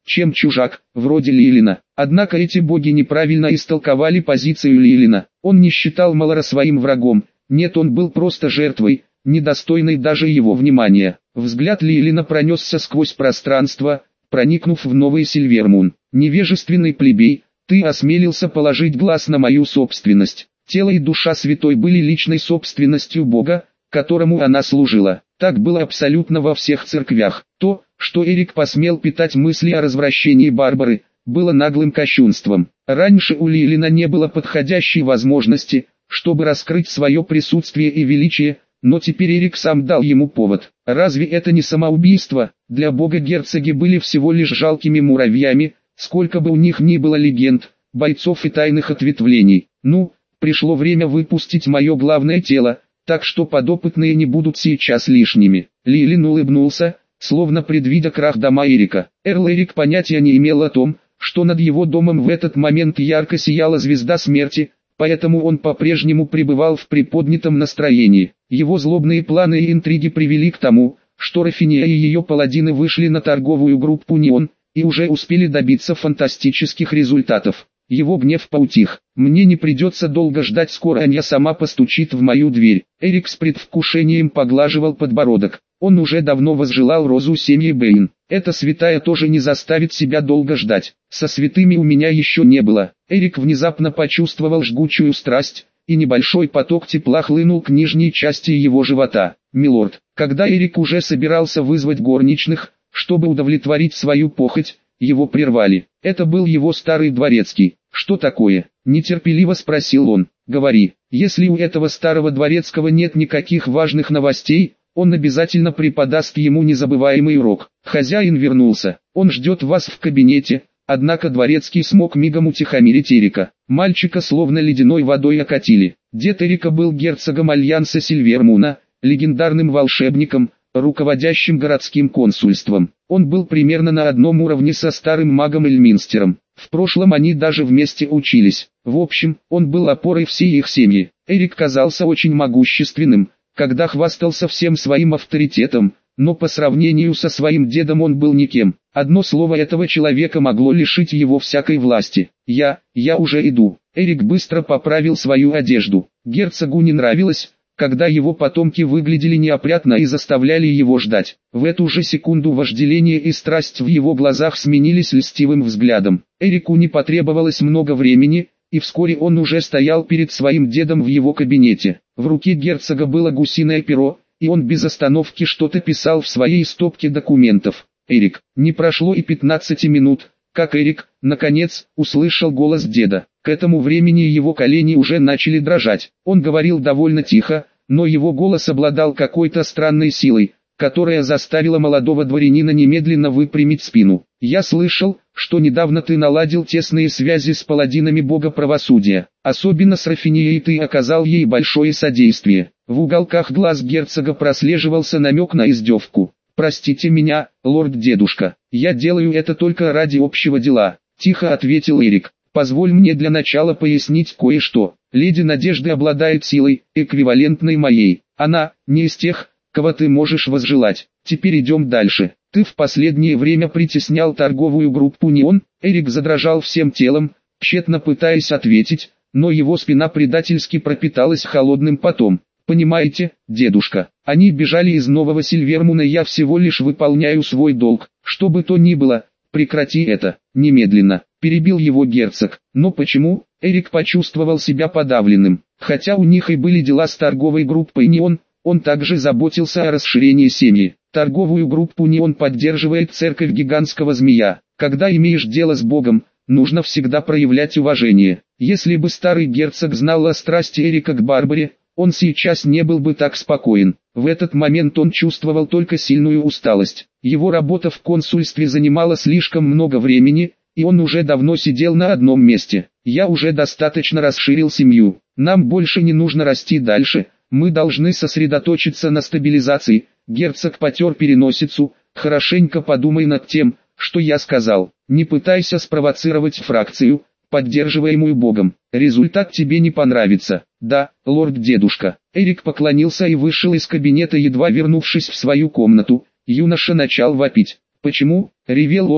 чем чужак, вроде Лилина. Однако эти боги неправильно истолковали позицию Лилина. Он не считал Малора своим врагом, нет, он был просто жертвой, недостойной даже его внимания. Взгляд Лилина пронесся сквозь пространство, проникнув в новый Сильвермун. «Невежественный плебей, ты осмелился положить глаз на мою собственность». Тело и душа святой были личной собственностью Бога, которому она служила. Так было абсолютно во всех церквях. То, что Эрик посмел питать мысли о развращении Барбары, было наглым кощунством. Раньше у Лилина не было подходящей возможности, чтобы раскрыть свое присутствие и величие, но теперь Эрик сам дал ему повод. Разве это не самоубийство? Для Бога герцоги были всего лишь жалкими муравьями, сколько бы у них ни было легенд, бойцов и тайных ответвлений. Ну, пришло время выпустить мое главное тело, так что подопытные не будут сейчас лишними. Лилин улыбнулся, словно предвидя крах дома Эрика. Эрл Эрик понятия не имел о том, что над его домом в этот момент ярко сияла звезда смерти, поэтому он по-прежнему пребывал в приподнятом настроении. Его злобные планы и интриги привели к тому, что Рафиния и ее паладины вышли на торговую группу «Неон», и уже успели добиться фантастических результатов. Его гнев поутих. «Мне не придется долго ждать, скоро Анья сама постучит в мою дверь». Эрик с предвкушением поглаживал подбородок. Он уже давно возжелал розу семьи Бэйн. Эта святая тоже не заставит себя долго ждать. Со святыми у меня еще не было. Эрик внезапно почувствовал жгучую страсть, и небольшой поток тепла хлынул к нижней части его живота. «Милорд». Когда Эрик уже собирался вызвать горничных, чтобы удовлетворить свою похоть, его прервали. Это был его старый дворецкий. «Что такое?» – нетерпеливо спросил он. «Говори». Если у этого старого дворецкого нет никаких важных новостей, он обязательно преподаст ему незабываемый урок. Хозяин вернулся. Он ждет вас в кабинете. Однако дворецкий смог мигом утихомирить Эрика. Мальчика словно ледяной водой окатили. Дед Эрика был герцогом Альянса Сильвермуна, легендарным волшебником, руководящим городским консульством. Он был примерно на одном уровне со старым магом Эльминстером. В прошлом они даже вместе учились. В общем, он был опорой всей их семьи. Эрик казался очень могущественным, когда хвастался всем своим авторитетом, но по сравнению со своим дедом он был никем. Одно слово этого человека могло лишить его всякой власти. «Я, я уже иду». Эрик быстро поправил свою одежду. Герцогу не нравилось, когда его потомки выглядели неопрятно и заставляли его ждать. В эту же секунду вожделение и страсть в его глазах сменились льстивым взглядом. Эрику не потребовалось много времени, и вскоре он уже стоял перед своим дедом в его кабинете. В руке герцога было гусиное перо, и он без остановки что-то писал в своей стопке документов. «Эрик». Не прошло и пятнадцати минут, как Эрик, наконец, услышал голос деда. К этому времени его колени уже начали дрожать. Он говорил довольно тихо, но его голос обладал какой-то странной силой, которая заставила молодого дворянина немедленно выпрямить спину. «Я слышал, что недавно ты наладил тесные связи с паладинами бога правосудия. Особенно с Рафинией ты оказал ей большое содействие». В уголках глаз герцога прослеживался намек на издевку. «Простите меня, лорд-дедушка, я делаю это только ради общего дела», — тихо ответил Эрик. «Позволь мне для начала пояснить кое-что. Леди Надежды обладает силой, эквивалентной моей. Она не из тех, кого ты можешь возжелать. Теперь идем дальше. Ты в последнее время притеснял торговую группу «Неон». Эрик задрожал всем телом, тщетно пытаясь ответить, но его спина предательски пропиталась холодным потом. «Понимаете, дедушка, они бежали из Нового Сильвермуна, я всего лишь выполняю свой долг. Что бы то ни было, прекрати это, немедленно», — перебил его герцог. «Но почему?» Эрик почувствовал себя подавленным. Хотя у них и были дела с торговой группой «Неон», он также заботился о расширении семьи. Торговую группу «Неон» поддерживает церковь гигантского змея. Когда имеешь дело с Богом, нужно всегда проявлять уважение. Если бы старый герцог знал о страсти Эрика к Барбаре, он сейчас не был бы так спокоен. В этот момент он чувствовал только сильную усталость. Его работа в консульстве занимала слишком много времени, и он уже давно сидел на одном месте. «Я уже достаточно расширил семью. Нам больше не нужно расти дальше. Мы должны сосредоточиться на стабилизации». Герцог потер переносицу. «Хорошенько подумай над тем, что я сказал. Не пытайся спровоцировать фракцию, поддерживаемую Богом. Результат тебе не понравится». «Да, лорд-дедушка». Эрик поклонился и вышел из кабинета, едва вернувшись в свою комнату. Юноша начал вопить. «Почему?» — ревел он,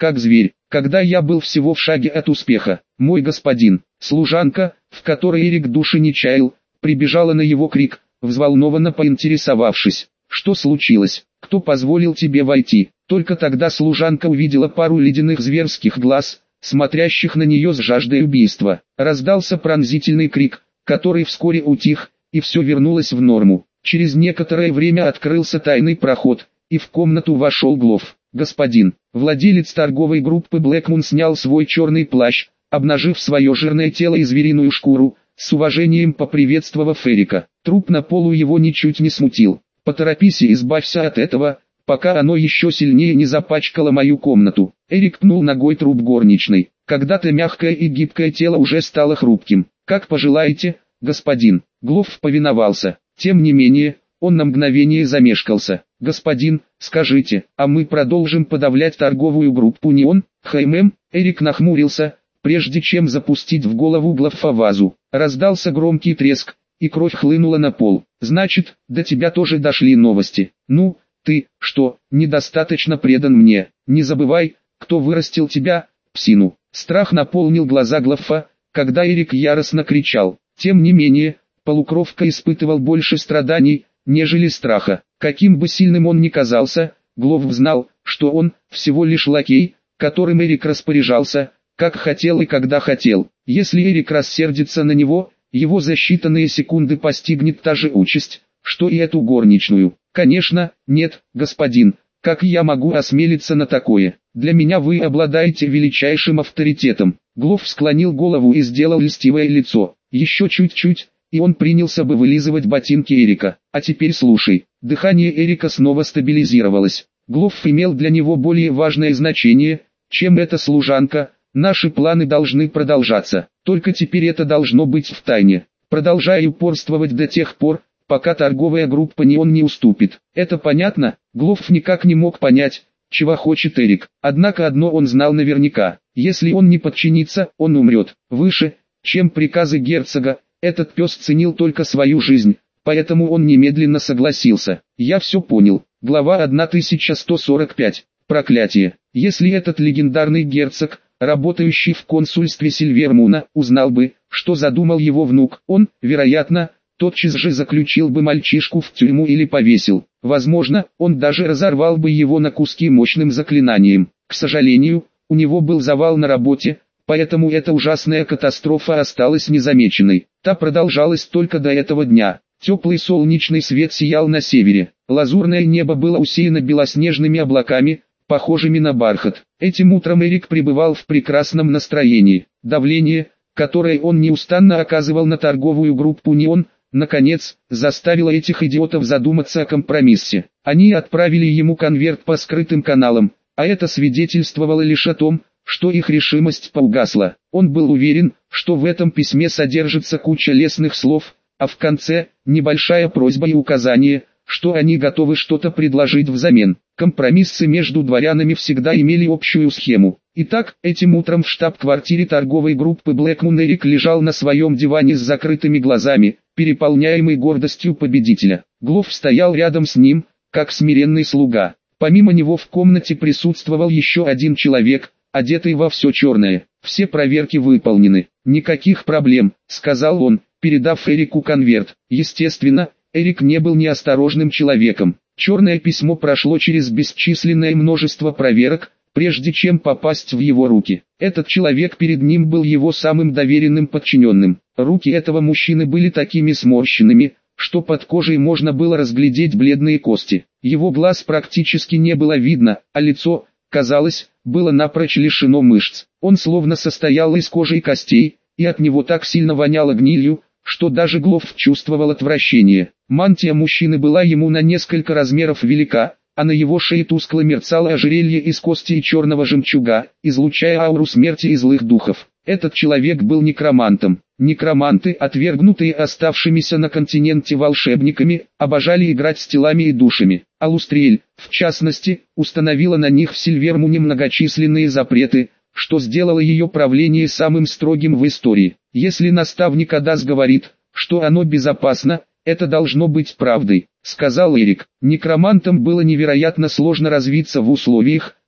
как зверь, когда я был всего в шаге от успеха. Мой господин, служанка, в которой Эрик души не чаял, прибежала на его крик, взволнованно поинтересовавшись, что случилось, кто позволил тебе войти. Только тогда служанка увидела пару ледяных зверских глаз, смотрящих на нее с жаждой убийства. Раздался пронзительный крик, который вскоре утих, и все вернулось в норму. Через некоторое время открылся тайный проход, и в комнату вошел Глов. Господин, владелец торговой группы Блэкмун снял свой черный плащ, обнажив свое жирное тело и звериную шкуру, с уважением поприветствовав Эрика. Труп на полу его ничуть не смутил. «Поторопись и избавься от этого, пока оно еще сильнее не запачкало мою комнату». Эрик пнул ногой труп горничной. Когда-то мягкое и гибкое тело уже стало хрупким. «Как пожелаете, господин». Глов повиновался. Тем не менее, он на мгновение замешкался. «Господин, скажите, а мы продолжим подавлять торговую группу Неон?» «Хм-хм», Эрик нахмурился, прежде чем запустить в голову Глофа вазу. Раздался громкий треск, и кровь хлынула на пол. «Значит, до тебя тоже дошли новости. Ну, ты, что, недостаточно предан мне? Не забывай, кто вырастил тебя, псину». Страх наполнил глаза Глофа, когда Эрик яростно кричал. Тем не менее, полукровка испытывал больше страданий, нежели страха. Каким бы сильным он ни казался, Глов знал, что он всего лишь лакей, которым Эрик распоряжался, как хотел и когда хотел. Если Эрик рассердится на него, его за считанные секунды постигнет та же участь, что и эту горничную. «Конечно, нет, господин, как я могу осмелиться на такое? Для меня вы обладаете величайшим авторитетом». Глов склонил голову и сделал льстивое лицо. Еще чуть-чуть, и он принялся бы вылизывать ботинки Эрика. «А теперь слушай». Дыхание Эрика снова стабилизировалось. Глов имел для него более важное значение, чем эта служанка. «Наши планы должны продолжаться, только теперь это должно быть в тайне. Продолжай упорствовать до тех пор, пока торговая группа Неон не уступит. Это понятно?» Глов никак не мог понять, чего хочет Эрик. Однако одно он знал наверняка: если он не подчинится, он умрет. Выше, чем приказы герцога, этот пес ценил только свою жизнь, поэтому он немедленно согласился. «Я все понял». Глава тысяча сто сорок пять. Проклятие. Если этот легендарный герцог, работающий в консульстве Сильвермуна, узнал бы, что задумал его внук, он, вероятно, тотчас же заключил бы мальчишку в тюрьму или повесил. Возможно, он даже разорвал бы его на куски мощным заклинанием. К сожалению, у него был завал на работе, поэтому эта ужасная катастрофа осталась незамеченной. Та продолжалась только до этого дня. Теплый солнечный свет сиял на севере. Лазурное небо было усеяно белоснежными облаками, похожими на бархат. Этим утром Эрик пребывал в прекрасном настроении. Давление, которое он неустанно оказывал на торговую группу Неон, наконец, заставило этих идиотов задуматься о компромиссе. Они отправили ему конверт по скрытым каналам, а это свидетельствовало лишь о том, что их решимость поугасла. Он был уверен, что в этом письме содержится куча лестных слов, а в конце – небольшая просьба и указание, что они готовы что-то предложить взамен. Компромиссы между дворянами всегда имели общую схему. Итак, этим утром в штаб-квартире торговой группы Блэкмун Эрик лежал на своем диване с закрытыми глазами, переполняемый гордостью победителя. Глов стоял рядом с ним, как смиренный слуга. Помимо него в комнате присутствовал еще один человек, одетый во все черное. «Все проверки выполнены. Никаких проблем», — сказал он, передав Эрику конверт. Естественно, Эрик не был неосторожным человеком. Черное письмо прошло через бесчисленное множество проверок, прежде чем попасть в его руки. Этот человек перед ним был его самым доверенным подчиненным. Руки этого мужчины были такими сморщенными, что под кожей можно было разглядеть бледные кости. Его глаз практически не было видно, а лицо, казалось, было напрочь лишено мышц. Он словно состоял из кожи и костей, и от него так сильно воняло гнилью, что даже Глов чувствовал отвращение. Мантия мужчины была ему на несколько размеров велика, а на его шее тускло мерцало ожерелье из кости и черного жемчуга, излучая ауру смерти и злых духов. Этот человек был некромантом. Некроманты, отвергнутые оставшимися на континенте волшебниками, обожали играть с телами и душами. Алустриэль, в частности, установила на них в Сильвермуне многочисленные запреты, что сделало ее правление самым строгим в истории. Если наставник Адас говорит, что оно безопасно, это должно быть правдой, сказал Эрик. Некромантам было невероятно сложно развиться в условиях,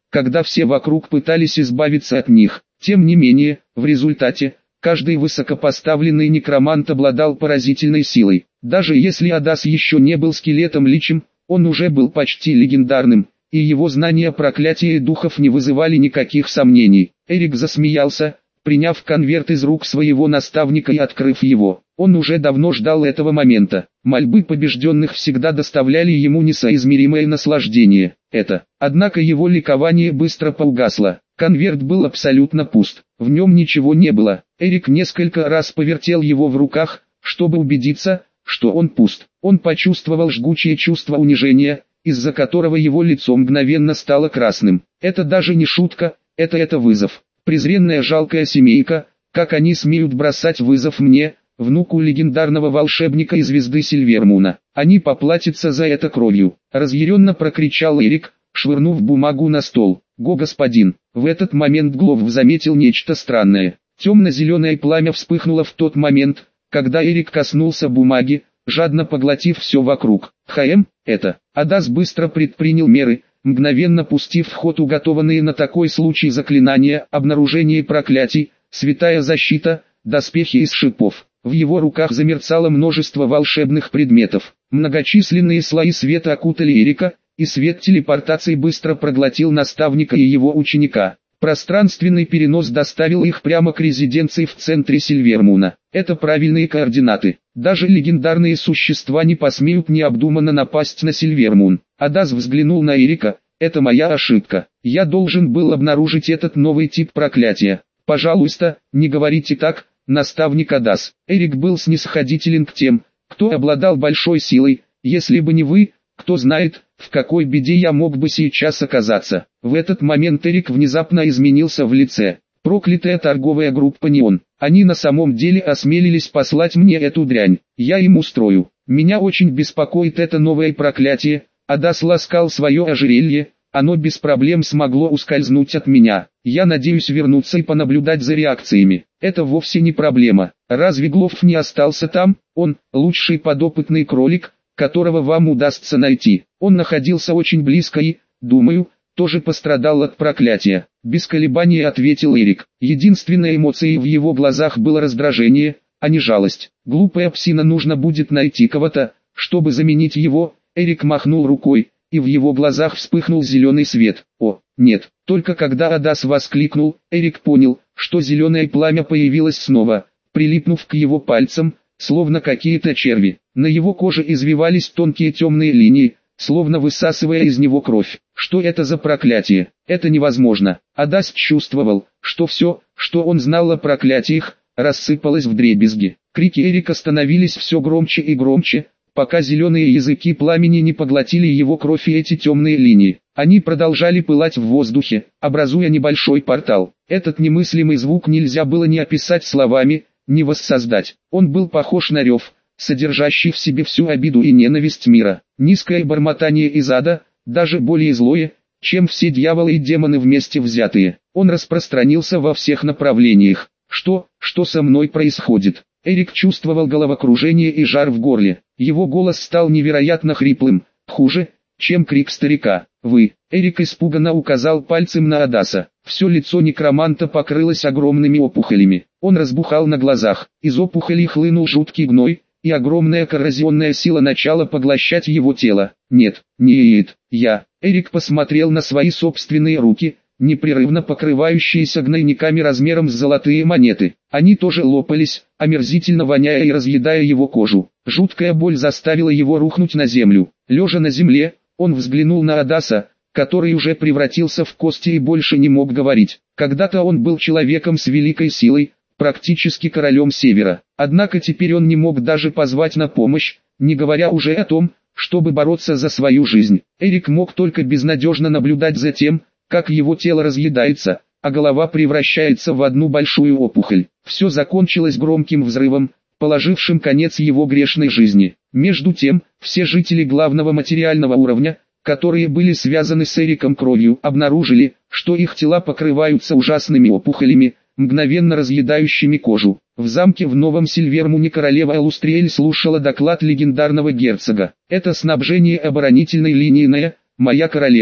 когда все вокруг пытались избавиться от них. Тем не менее, в результате, каждый высокопоставленный некромант обладал поразительной силой. Даже если Адас еще не был скелетом личем, он уже был почти легендарным, и его знания проклятия духов не вызывали никаких сомнений. Эрик засмеялся, приняв конверт из рук своего наставника и открыв его. Он уже давно ждал этого момента. Мольбы побежденных всегда доставляли ему несоизмеримое наслаждение. Это. Однако его ликование быстро поугасло. Конверт был абсолютно пуст. В нем ничего не было. Эрик несколько раз повертел его в руках, чтобы убедиться, что он пуст. Он почувствовал жгучее чувство унижения, из-за которого его лицо мгновенно стало красным. Это даже не шутка, это это вызов. Презренная жалкая семейка, как они смеют бросать вызов мне, внуку легендарного волшебника и звезды Сильвермуна. Они поплатятся за это кровью. Разъяренно прокричал Эрик, швырнув бумагу на стол. «Го, господин!» В этот момент Глов заметил нечто странное. Темно-зеленое пламя вспыхнуло в тот момент, когда Эрик коснулся бумаги, жадно поглотив все вокруг. «Хм, это...» Адас быстро предпринял меры, мгновенно пустив в ход уготованные на такой случай заклинания, обнаружение проклятий, святая защита, доспехи из шипов. В его руках замерцало множество волшебных предметов. Многочисленные слои света окутали Эрика, и свет телепортации быстро проглотил наставника и его ученика. Пространственный перенос доставил их прямо к резиденции в центре Сильвермуна. Это правильные координаты. Даже легендарные существа не посмеют необдуманно напасть на Сильвермун. Адас взглянул на Эрика. «Это моя ошибка. Я должен был обнаружить этот новый тип проклятия. Пожалуйста, не говорите так, наставник Адас». Эрик был снисходителен к тем, кто обладал большой силой. «Если бы не вы, кто знает, в какой беде я мог бы сейчас оказаться». В этот момент Эрик внезапно изменился в лице. «Проклятая торговая группа Неон. Они на самом деле осмелились послать мне эту дрянь. Я им устрою. Меня очень беспокоит это новое проклятие». Адас ласкал свое ожерелье, оно без проблем смогло ускользнуть от меня. Я надеюсь вернуться и понаблюдать за реакциями. Это вовсе не проблема. Разве Глов не остался там? Он, лучший подопытный кролик, которого вам удастся найти. Он находился очень близко и, думаю, тоже пострадал от проклятия. Без колебаний ответил Эрик. Единственной эмоцией в его глазах было раздражение, а не жалость. Глупая псина, нужно будет найти кого-то, чтобы заменить его. Эрик махнул рукой, и в его глазах вспыхнул зеленый свет. О, нет, только когда Адас воскликнул, Эрик понял, что зеленое пламя появилось снова, прилипнув к его пальцам, словно какие-то черви. На его коже извивались тонкие темные линии, словно высасывая из него кровь. Что это за проклятие? Это невозможно. Адас чувствовал, что все, что он знал о проклятиях, рассыпалось вдребезги. Крики Эрика становились все громче и громче, пока зеленые языки пламени не поглотили его кровь и эти темные линии. Они продолжали пылать в воздухе, образуя небольшой портал. Этот немыслимый звук нельзя было ни описать словами, ни воссоздать. Он был похож на рев, содержащий в себе всю обиду и ненависть мира. Низкое бормотание из ада, даже более злое, чем все дьяволы и демоны вместе взятые. Он распространился во всех направлениях. Что, что со мной происходит? Эрик чувствовал головокружение и жар в горле. Его голос стал невероятно хриплым, хуже, чем крик старика. «Вы!» Эрик испуганно указал пальцем на Адаса. Все лицо некроманта покрылось огромными опухолями. Он разбухал на глазах. Из опухолей хлынул жуткий гной, и огромная коррозионная сила начала поглощать его тело. «Нет, нет, я...» Эрик посмотрел на свои собственные руки, непрерывно покрывающиеся гнойниками размером с золотые монеты. Они тоже лопались, омерзительно воняя и разъедая его кожу. Жуткая боль заставила его рухнуть на землю. Лежа на земле, он взглянул на Адаса, который уже превратился в кости и больше не мог говорить. Когда-то он был человеком с великой силой, практически королем Севера. Однако теперь он не мог даже позвать на помощь, не говоря уже о том, чтобы бороться за свою жизнь. Эрик мог только безнадежно наблюдать за тем, как его тело разъедается, а голова превращается в одну большую опухоль. Все закончилось громким взрывом, положившим конец его грешной жизни. Между тем, все жители главного материального уровня, которые были связаны с Эриком кровью, обнаружили, что их тела покрываются ужасными опухолями, мгновенно разъедающими кожу. В замке в Новом Сильвермуне королева Элустриэль слушала доклад легендарного герцога. «Это снабжение оборонительной линией Нея, моя королева.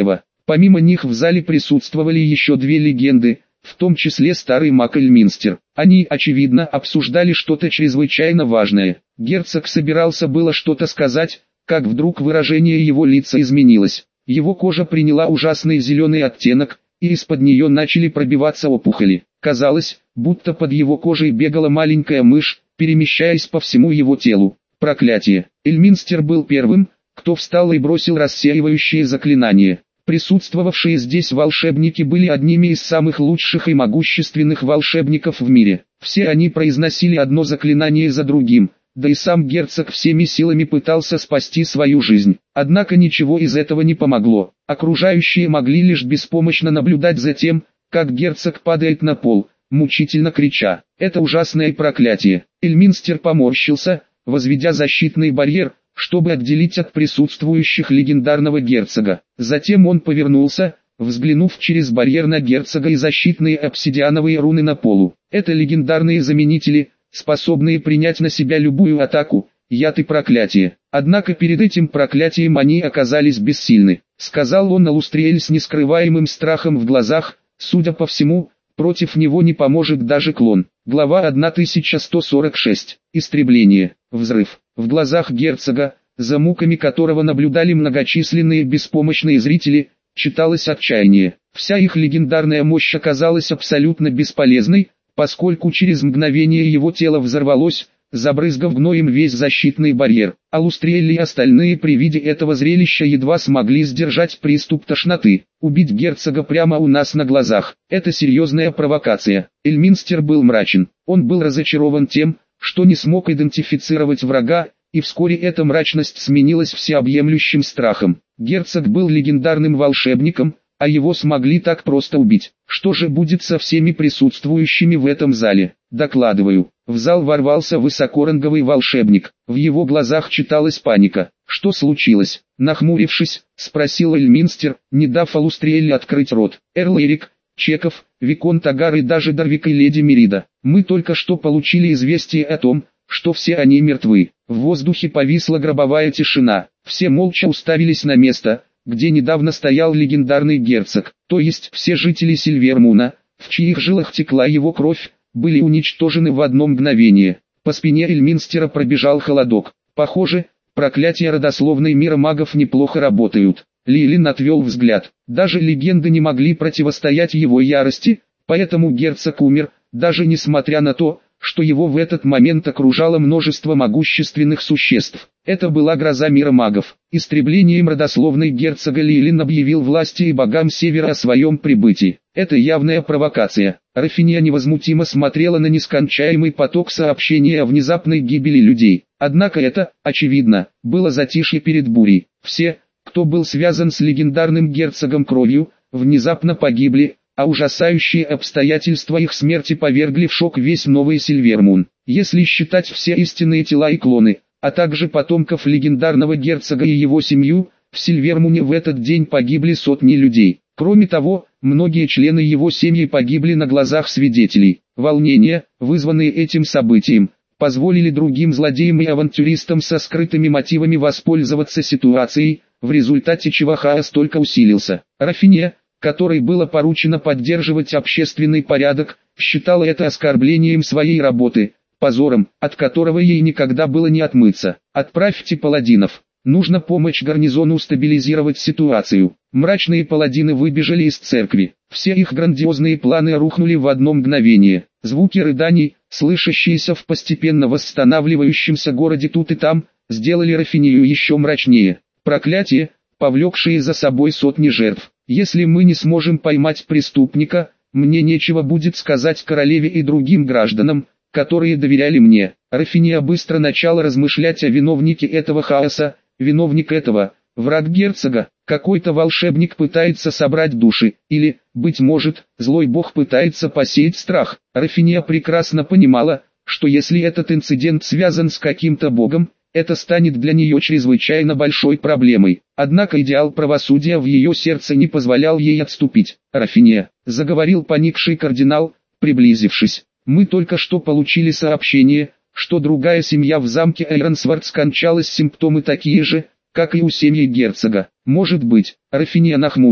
Помимо них в зале присутствовали еще две легенды, в том числе старый маг Эльминстер. Они, очевидно, обсуждали что-то чрезвычайно важное. Герцог собирался было что-то сказать, как вдруг выражение его лица изменилось. Его кожа приняла ужасный зеленый оттенок, и из-под нее начали пробиваться опухоли. Казалось, будто под его кожей бегала маленькая мышь, перемещаясь по всему его телу. Проклятие! Эльминстер был первым, кто встал и бросил рассеивающее заклинание. Присутствовавшие здесь волшебники были одними из самых лучших и могущественных волшебников в мире. Все они произносили одно заклинание за другим, да и сам герцог всеми силами пытался спасти свою жизнь. Однако ничего из этого не помогло. Окружающие могли лишь беспомощно наблюдать за тем, как герцог падает на пол, мучительно крича: «Это ужасное проклятие!». Эльминстер поморщился, возведя защитный барьер, чтобы отделить от присутствующих легендарного герцога. Затем он повернулся, взглянув через барьер на герцога и защитные обсидиановые руны на полу. Это легендарные заменители, способные принять на себя любую атаку, яд и проклятие. Однако перед этим проклятием они оказались бессильны. Сказал он Алустриэль с нескрываемым страхом в глазах. Судя по всему, против него не поможет даже клон. Глава тысяча сто сорок шесть. Истребление. Взрыв. В глазах герцога, за муками которого наблюдали многочисленные беспомощные зрители, читалось отчаяние. Вся их легендарная мощь оказалась абсолютно бесполезной, поскольку через мгновение его тело взорвалось, забрызгав гноем весь защитный барьер. Алустриэль и остальные при виде этого зрелища едва смогли сдержать приступ тошноты. Убить герцога прямо у нас на глазах – это серьезная провокация. Эльминстер был мрачен. Он был разочарован тем, что не смог идентифицировать врага, и вскоре эта мрачность сменилась всеобъемлющим страхом. Герцог был легендарным волшебником, а его смогли так просто убить. Что же будет со всеми присутствующими в этом зале? Докладываю. В зал ворвался высокоранговый волшебник. В его глазах читалась паника. Что случилось? Нахмурившись, спросил Эльминстер, не дав Алустриэль открыть рот. Эрл Эрик, Чеков, Виконт Агар и даже Дарвик и леди Мерида. Мы только что получили известие о том, что все они мертвы. В воздухе повисла гробовая тишина. Все молча уставились на место, где недавно стоял легендарный герцог, то есть все жители Сильвермуна, в чьих жилах текла его кровь, были уничтожены в одно мгновение. По спине Эльминстера пробежал холодок. Похоже, проклятия родословной мира магов неплохо работают. Лилин отвел взгляд. Даже легенды не могли противостоять его ярости, поэтому герцог умер, даже несмотря на то, что его в этот момент окружало множество могущественных существ. Это была гроза мира магов. Истреблением родословной герцога Лилин объявил власти и богам Севера о своем прибытии. Это явная провокация. Рафиния невозмутимо смотрела на нескончаемый поток сообщений о внезапной гибели людей. Однако это, очевидно, было затишье перед бурей. Все, кто был связан с легендарным герцогом кровью, внезапно погибли, а ужасающие обстоятельства их смерти повергли в шок весь новый Сильвермун. Если считать все истинные тела и клоны, а также потомков легендарного герцога и его семью, в Сильвермуне в этот день погибли сотни людей. Кроме того, многие члены его семьи погибли на глазах свидетелей. Волнения, вызванные этим событием, позволили другим злодеям и авантюристам со скрытыми мотивами воспользоваться ситуацией, в результате чего хаос только усилился. Рафиния, которой было поручено поддерживать общественный порядок, считала это оскорблением своей работы, позором, от которого ей никогда было не отмыться. «Отправьте паладинов. Нужно помочь гарнизону стабилизировать ситуацию». Мрачные паладины выбежали из церкви. Все их грандиозные планы рухнули в одно мгновение. Звуки рыданий, слышащиеся в постепенно восстанавливающемся городе тут и там, сделали Рафинию еще мрачнее. Проклятие, повлекшее за собой сотни жертв. Если мы не сможем поймать преступника, мне нечего будет сказать королеве и другим гражданам, которые доверяли мне. Рафиния быстро начала размышлять о виновнике этого хаоса. Виновник этого, враг герцога, какой-то волшебник пытается собрать души, или, быть может, злой бог пытается посеять страх. Рафиния прекрасно понимала, что если этот инцидент связан с каким-то богом, это станет для нее чрезвычайно большой проблемой. Однако идеал правосудия в ее сердце не позволял ей отступить. «Рафиния», — заговорил поникший кардинал, приблизившись, — «мы только что получили сообщение, что другая семья в замке Эйронсвард скончалась, симптомы такие же, как и у семьи герцога. Может быть». Рафиния нахмурилась.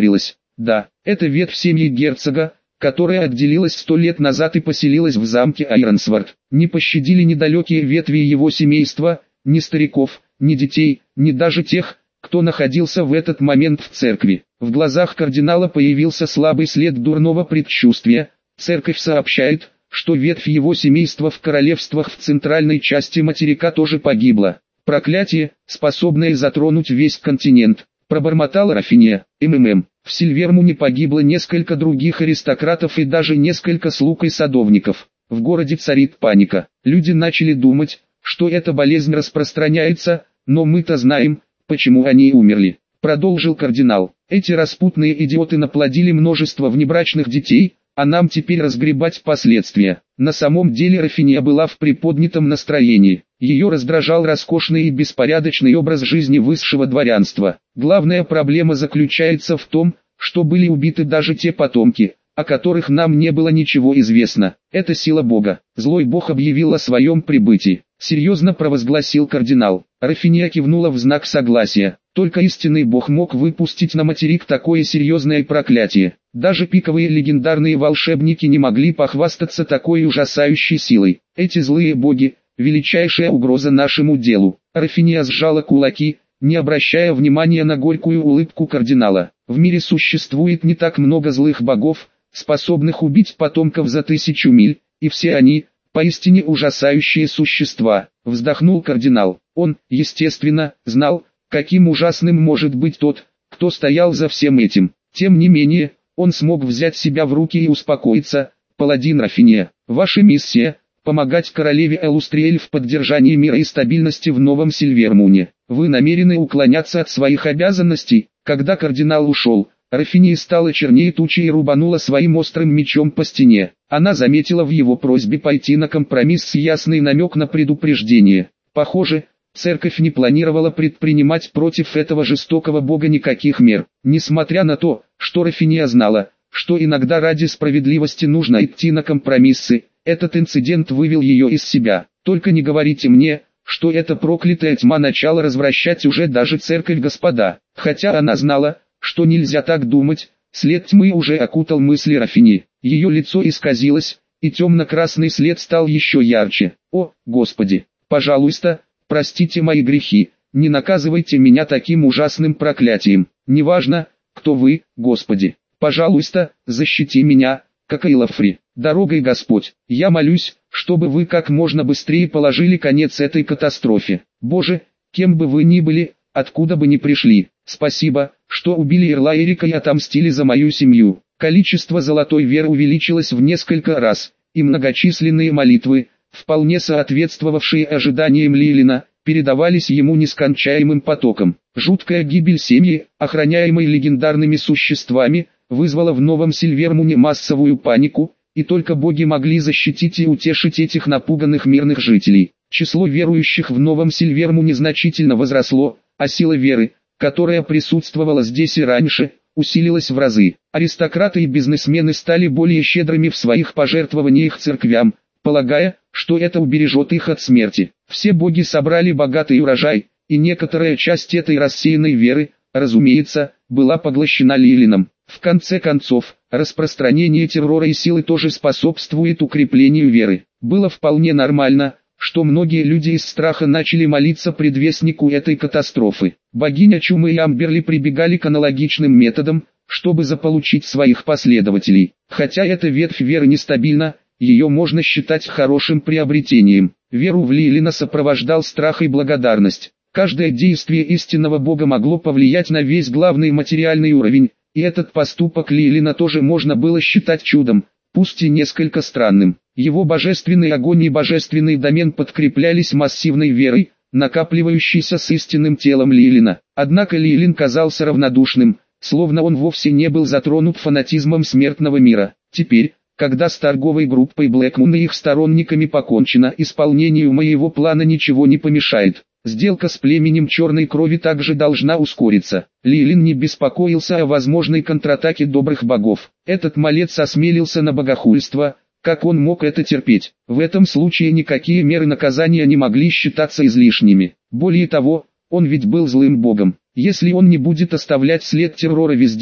Да, это ветвь семьи герцога, которая отделилась сто лет назад и поселилась в замке Айронсворт. Не пощадили недалекие ветви его семейства, ни стариков, ни детей, ни даже тех, кто находился в этот момент в церкви. В глазах кардинала появился слабый след дурного предчувствия. Церковь сообщает, что ветвь его семейства в королевствах в центральной части материка тоже погибла. Проклятие, способное затронуть весь континент, пробормотал Рафиния. МММ. В Сильвермуне погибло несколько других аристократов и даже несколько слуг и садовников. В городе царит паника. Люди начали думать, что эта болезнь распространяется, но мы-то знаем, почему они умерли. Продолжил кардинал. Эти распутные идиоты наплодили множество внебрачных детей, а нам теперь разгребать последствия. На самом деле Рафиния была в приподнятом настроении. Ее раздражал роскошный и беспорядочный образ жизни высшего дворянства. Главная проблема заключается в том, что были убиты даже те потомки, о которых нам не было ничего известно. Это сила Бога. Злой Бог объявил о своем прибытии. Серьезно провозгласил кардинал. Рафиния кивнула в знак согласия. Только истинный Бог мог выпустить на материк такое серьезное проклятие. Даже пиковые легендарные волшебники не могли похвастаться такой ужасающей силой. Эти злые боги – величайшая угроза нашему делу. Рафиния сжала кулаки, не обращая внимания на горькую улыбку кардинала. В мире существует не так много злых богов, способных убить потомков за тысячу миль, и все они – поистине ужасающие существа. Вздохнул кардинал. Он, естественно, знал, каким ужасным может быть тот, кто стоял за всем этим. Тем не менее, он смог взять себя в руки и успокоиться. Паладин Рафиния, ваша миссия – помогать королеве Элустриэль в поддержании мира и стабильности в Новом Сильвермуне. Вы намерены уклоняться от своих обязанностей? Когда кардинал ушел, Рафиния стала чернее тучи и рубанула своим острым мечом по стене. Она заметила в его просьбе пойти на компромисс с ясный намек на предупреждение. Похоже, церковь не планировала предпринимать против этого жестокого бога никаких мер. Несмотря на то, что Рафиния знала, что иногда ради справедливости нужно идти на компромиссы, этот инцидент вывел ее из себя. Только не говорите мне, что эта проклятая тьма начала развращать уже даже церковь, господа. Хотя она знала, что нельзя так думать, след тьмы уже окутал мысли Рафинии. Ее лицо исказилось, и темно-красный след стал еще ярче. О, Господи, пожалуйста, простите мои грехи, не наказывайте меня таким ужасным проклятием. Неважно, кто вы, Господи, пожалуйста, защити меня, как и Илафри. Дорогой Господь, я молюсь, чтобы вы как можно быстрее положили конец этой катастрофе. Боже, кем бы вы ни были, откуда бы ни пришли, спасибо, что убили Ирлаэрика и отомстили за мою семью. Количество золотой веры увеличилось в несколько раз, и многочисленные молитвы, вполне соответствовавшие ожиданиям Лилина, передавались ему нескончаемым потоком. Жуткая гибель семьи, охраняемой легендарными существами, вызвала в Новом Сильвермуне массовую панику, и только боги могли защитить и утешить этих напуганных мирных жителей. Число верующих в Новом Сильвермуне значительно возросло, а сила веры, которая присутствовала здесь и раньше, усилилась в разы. Аристократы и бизнесмены стали более щедрыми в своих пожертвованиях церквям, полагая, что это убережет их от смерти. Все боги собрали богатый урожай, и некоторая часть этой рассеянной веры, разумеется, была поглощена Лилином. В конце концов, распространение террора и силы тоже способствует укреплению веры. Было вполне нормально, что многие люди из страха начали молиться предвестнику этой катастрофы. Богиня Чумы и Амберли прибегали к аналогичным методам, чтобы заполучить своих последователей. Хотя эта ветвь веры нестабильна, ее можно считать хорошим приобретением. Веру в Лилина сопровождал страх и благодарность. Каждое действие истинного Бога могло повлиять на весь главный материальный уровень, и этот поступок Лилина тоже можно было считать чудом, пусть и несколько странным. Его божественный огонь и божественный домен подкреплялись массивной верой, накапливающейся с истинным телом Лилина. Однако Лилин казался равнодушным, словно он вовсе не был затронут фанатизмом смертного мира. Теперь, когда с торговой группой Блэкмун и их сторонниками покончено, исполнению моего плана ничего не помешает. Сделка с племенем Черной Крови также должна ускориться. Лилин не беспокоился о возможной контратаке добрых богов. Этот малец осмелился на богохульство, как он мог это терпеть? В этом случае никакие меры наказания не могли считаться излишними. Более того, он ведь был злым богом. Если он не будет оставлять след террора везде,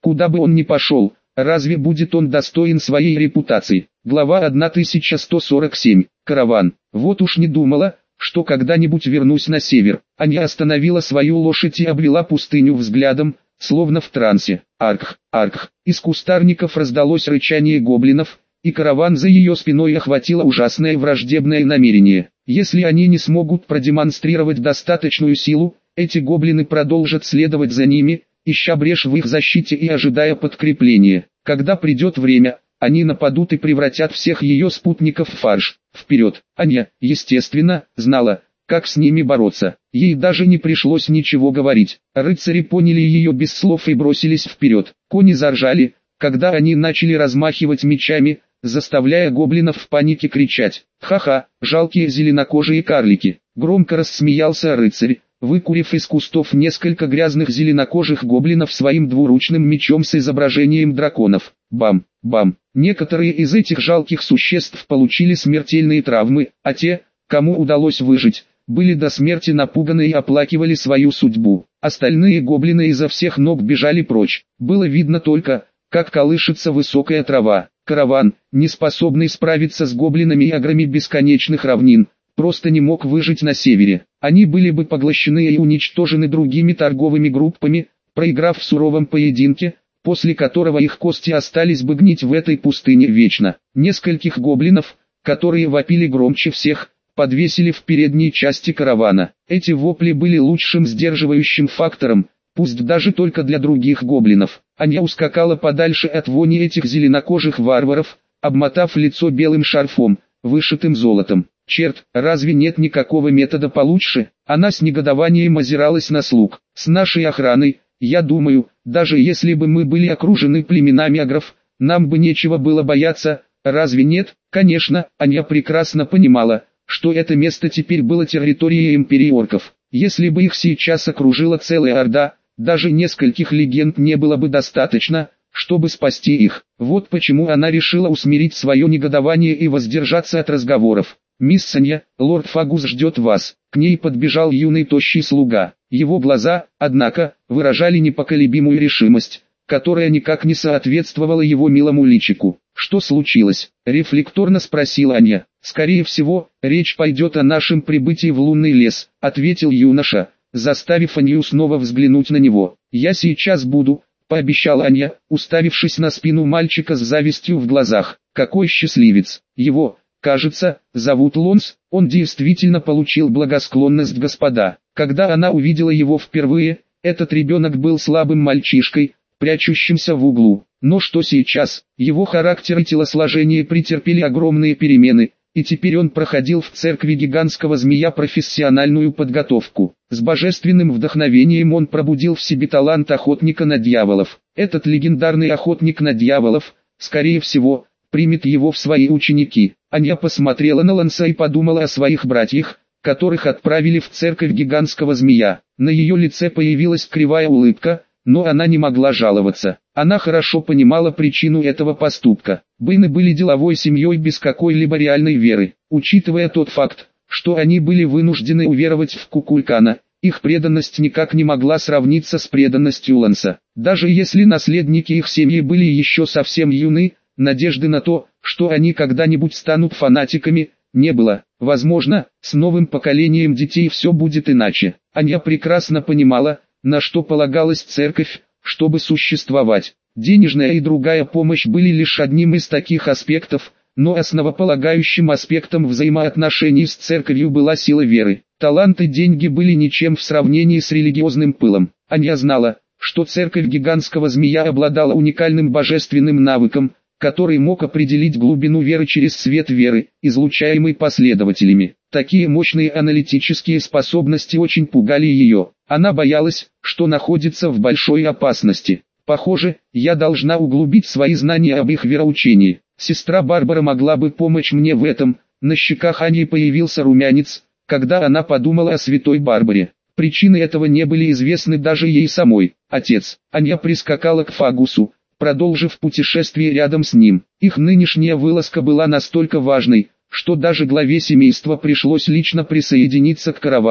Куда бы он ни пошел, разве будет он достоин своей репутации? Глава тысяча сто сорок семь. Караван. Вот уж не думала, что когда-нибудь вернусь на север. Аня остановила свою лошадь и обвела пустыню взглядом, словно в трансе. Арх, арх. Из кустарников раздалось рычание гоблинов, и караван за ее спиной охватило ужасное враждебное намерение. Если они не смогут продемонстрировать достаточную силу, эти гоблины продолжат следовать за ними, ища брешь в их защите и ожидая подкрепления. Когда придет время, они нападут и превратят всех ее спутников в фарш. Вперед! Аня, естественно, знала, как с ними бороться. Ей даже не пришлось ничего говорить. Рыцари поняли ее без слов и бросились вперед. Кони заржали, когда они начали размахивать мечами, заставляя гоблинов в панике кричать. «Ха-ха, жалкие зеленокожие карлики!» Громко рассмеялся рыцарь, выкурив из кустов несколько грязных зеленокожих гоблинов своим двуручным мечом с изображением драконов. Бам, бам. Некоторые из этих жалких существ получили смертельные травмы, а те, кому удалось выжить, были до смерти напуганы и оплакивали свою судьбу. Остальные гоблины изо всех ног бежали прочь. Было видно только, как колышется высокая трава. Караван, не способный справиться с гоблинами и аграми бесконечных равнин, просто не мог выжить на севере. Они были бы поглощены и уничтожены другими торговыми группами, проиграв в суровом поединке, после которого их кости остались бы гнить в этой пустыне вечно. Нескольких гоблинов, которые вопили громче всех, подвесили в передней части каравана. Эти вопли были лучшим сдерживающим фактором, пусть даже только для других гоблинов. Аня ускакала подальше от вони этих зеленокожих варваров, обмотав лицо белым шарфом, вышитым золотом. Черт, разве нет никакого метода получше? Она с негодованием озиралась на слуг. С нашей охраной, я думаю, даже если бы мы были окружены племенами агров, нам бы нечего было бояться, разве нет? Конечно, Аня прекрасно понимала, что это место теперь было территорией империи орков. Если бы их сейчас окружила целая орда, даже нескольких легенд не было бы достаточно, чтобы спасти их. Вот почему она решила усмирить свое негодование и воздержаться от разговоров. «Мисс Санья, лорд Фагус ждет вас». К ней подбежал юный тощий слуга. Его глаза, однако, выражали непоколебимую решимость, которая никак не соответствовала его милому личику. «Что случилось?» — рефлекторно спросила Аня. «Скорее всего, речь пойдет о нашем прибытии в лунный лес», — ответил юноша, заставив Аню снова взглянуть на него. «Я сейчас буду», — пообещала Аня, уставившись на спину мальчика с завистью в глазах. «Какой счастливец! Его, кажется, зовут Лонс, он действительно получил благосклонность господа». Когда она увидела его впервые, этот ребенок был слабым мальчишкой, прячущимся в углу. Но что сейчас? Его характер и телосложение претерпели огромные перемены, и теперь он проходил в церкви гигантского змея профессиональную подготовку. С божественным вдохновением он пробудил в себе талант охотника на дьяволов. Этот легендарный охотник на дьяволов, скорее всего, примет его в свои ученики. Аня посмотрела на Ланса и подумала о своих братьях, которых отправили в церковь гигантского змея. На ее лице появилась кривая улыбка, но она не могла жаловаться. Она хорошо понимала причину этого поступка. Бэйны были деловой семьей без какой-либо реальной веры. Учитывая тот факт, что они были вынуждены уверовать в Кукулькана, их преданность никак не могла сравниться с преданностью Ланса. Даже если наследники их семьи были еще совсем юны, надежды на то, что они когда-нибудь станут фанатиками, не было. Возможно, с новым поколением детей все будет иначе. Аня прекрасно понимала, на что полагалась церковь, чтобы существовать. Денежная и другая помощь были лишь одним из таких аспектов, но основополагающим аспектом взаимоотношений с церковью была сила веры. Талант и деньги были ничем в сравнении с религиозным пылом. Аня знала, что церковь гигантского змея обладала уникальным божественным навыком, который мог определить глубину веры через свет веры, излучаемый последователями. Такие мощные аналитические способности очень пугали ее. Она боялась, что находится в большой опасности. Похоже, я должна углубить свои знания об их вероучении. Сестра Барбара могла бы помочь мне в этом. На щеках Ани появился румянец, когда она подумала о святой Барбаре. Причины этого не были известны даже ей самой. Отец. Аня прискакала к Фагусу, продолжив путешествие рядом с ним. Их нынешняя вылазка была настолько важной, что даже главе семейства пришлось лично присоединиться к каравану.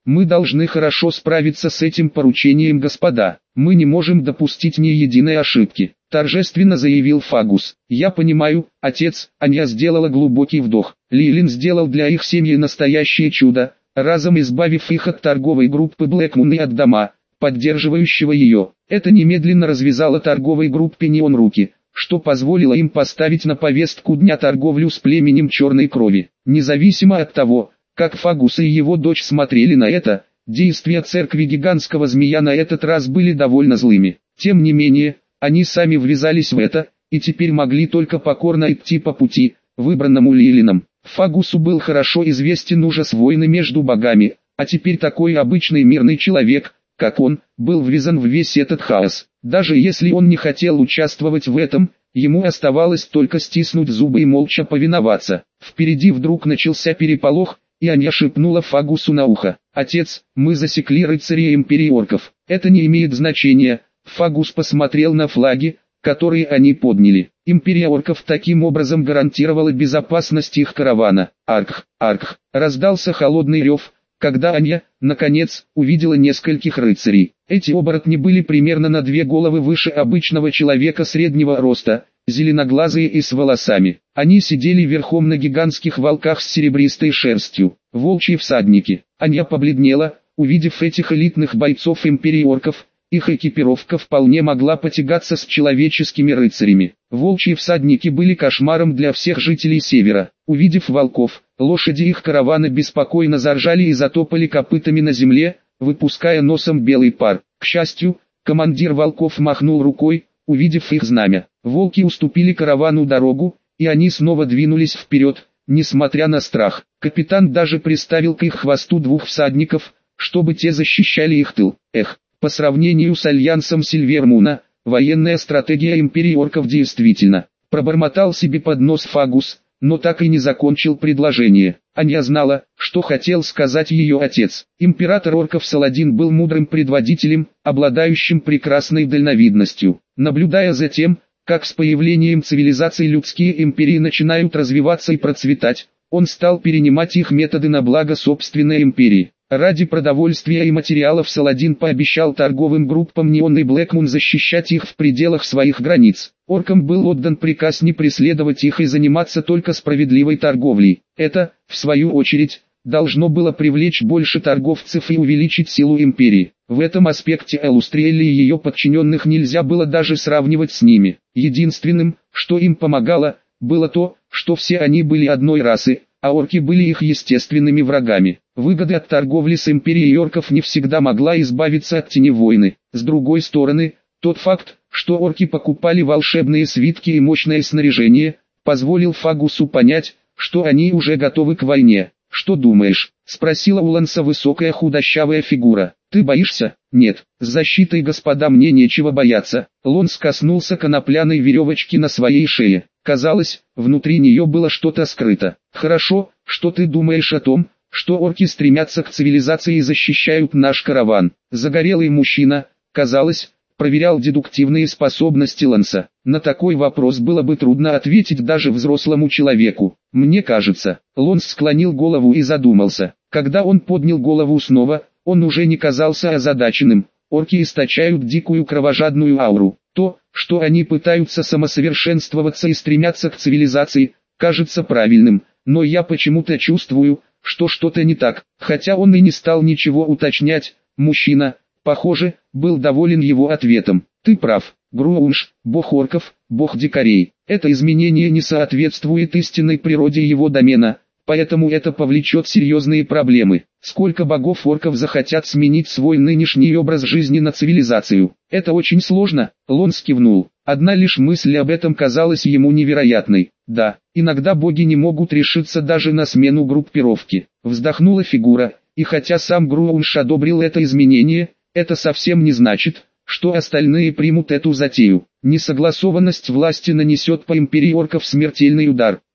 Мы должны хорошо справиться с этим поручением, господа. Мы не можем допустить ни единой ошибки, торжественно заявил Фагус. Я понимаю, отец. Аня сделала глубокий вдох. Лилин сделал для их семьи настоящее чудо, разом избавив их от торговой группы Black Moon и от дома, поддерживающего ее. Это немедленно развязало торговой группе Неон руки, что позволило им поставить на повестку дня торговлю с племенем Черной Крови. Независимо от того, как Фагус и его дочь смотрели на это, действия церкви гигантского змея на этот раз были довольно злыми. Тем не менее, они сами ввязались в это, и теперь могли только покорно идти по пути, выбранному Лилином. Фагусу был хорошо известен ужас войны между богами, а теперь такой обычный мирный человек, как он, был ввязан в весь этот хаос. Даже если он не хотел участвовать в этом, ему оставалось только стиснуть зубы и молча повиноваться. Впереди вдруг начался переполох, и Аня шепнула Фагусу на ухо: «Отец, мы засекли рыцарей империи орков». «Это не имеет значения». Фагус посмотрел на флаги, которые они подняли. Империя орков таким образом гарантировала безопасность их каравана. «Аркх, аркх!» Раздался холодный рев, когда Аня, наконец, увидела нескольких рыцарей. Эти оборотни были примерно на две головы выше обычного человека среднего роста, зеленоглазые и с волосами. Они сидели верхом на гигантских волках с серебристой шерстью. Волчьи всадники. Аня побледнела, увидев этих элитных бойцов империи орков. Их экипировка вполне могла потягаться с человеческими рыцарями. Волчьи всадники были кошмаром для всех жителей Севера. Увидев волков, лошади их каравана беспокойно заржали и затопали копытами на земле, выпуская носом белый пар. К счастью, командир волков махнул рукой, увидев их знамя. Волки уступили каравану дорогу, и они снова двинулись вперед, несмотря на страх. Капитан даже приставил к их хвосту двух всадников, чтобы те защищали их тыл. Эх, по сравнению с альянсом Сильвермуна, военная стратегия империи орков действительно. Пробормотал себе под нос Фагус, но так и не закончил предложение. Аня знала, что хотел сказать ее отец. Император орков Саладин был мудрым предводителем, обладающим прекрасной дальновидностью. Наблюдая за тем, как с появлением цивилизаций людские империи начинают развиваться и процветать, он стал перенимать их методы на благо собственной империи. Ради продовольствия и материалов Саладин пообещал торговым группам Неон и Black Moon защищать их в пределах своих границ. Оркам был отдан приказ не преследовать их и заниматься только справедливой торговлей. Это, в свою очередь, должно было привлечь больше торговцев и увеличить силу империи. В этом аспекте Элустриэлли и ее подчиненных нельзя было даже сравнивать с ними. Единственным, что им помогало, было то, что все они были одной расы, а орки были их естественными врагами. Выгоды от торговли с империей орков не всегда могла избавиться от тени войны. С другой стороны, тот факт, что орки покупали волшебные свитки и мощное снаряжение, позволил Фагусу понять, что они уже готовы к войне. «Что думаешь?» — спросила у Ланса высокая худощавая фигура. «Ты боишься?» «Нет, с защитой, господа, мне нечего бояться». Лонс коснулся конопляной веревочки на своей шее. Казалось, внутри нее было что-то скрыто. «Хорошо, что ты думаешь о том, что орки стремятся к цивилизации и защищают наш караван?» Загорелый мужчина, казалось, проверял дедуктивные способности Ланса. На такой вопрос было бы трудно ответить даже взрослому человеку. «Мне кажется». Лонс склонил голову и задумался. Когда он поднял голову снова, он уже не казался озадаченным. Орки источают дикую кровожадную ауру. То, что они пытаются самосовершенствоваться и стремятся к цивилизации, кажется правильным, но я почему-то чувствую, что что-то не так. Хотя он и не стал ничего уточнять, мужчина, похоже, был доволен его ответом. «Ты прав, Груунш, бог орков, бог дикарей. Это изменение не соответствует истинной природе его домена, поэтому это повлечет серьезные проблемы. Сколько богов орков захотят сменить свой нынешний образ жизни на цивилизацию? Это очень сложно». Лонс кивнул. Одна лишь мысль об этом казалась ему невероятной. «Да, иногда боги не могут решиться даже на смену группировки». Вздохнула фигура, и хотя сам Груунш одобрил это изменение, это совсем не значит, что остальные примут эту затею. Несогласованность власти нанесет по империи орков смертельный удар.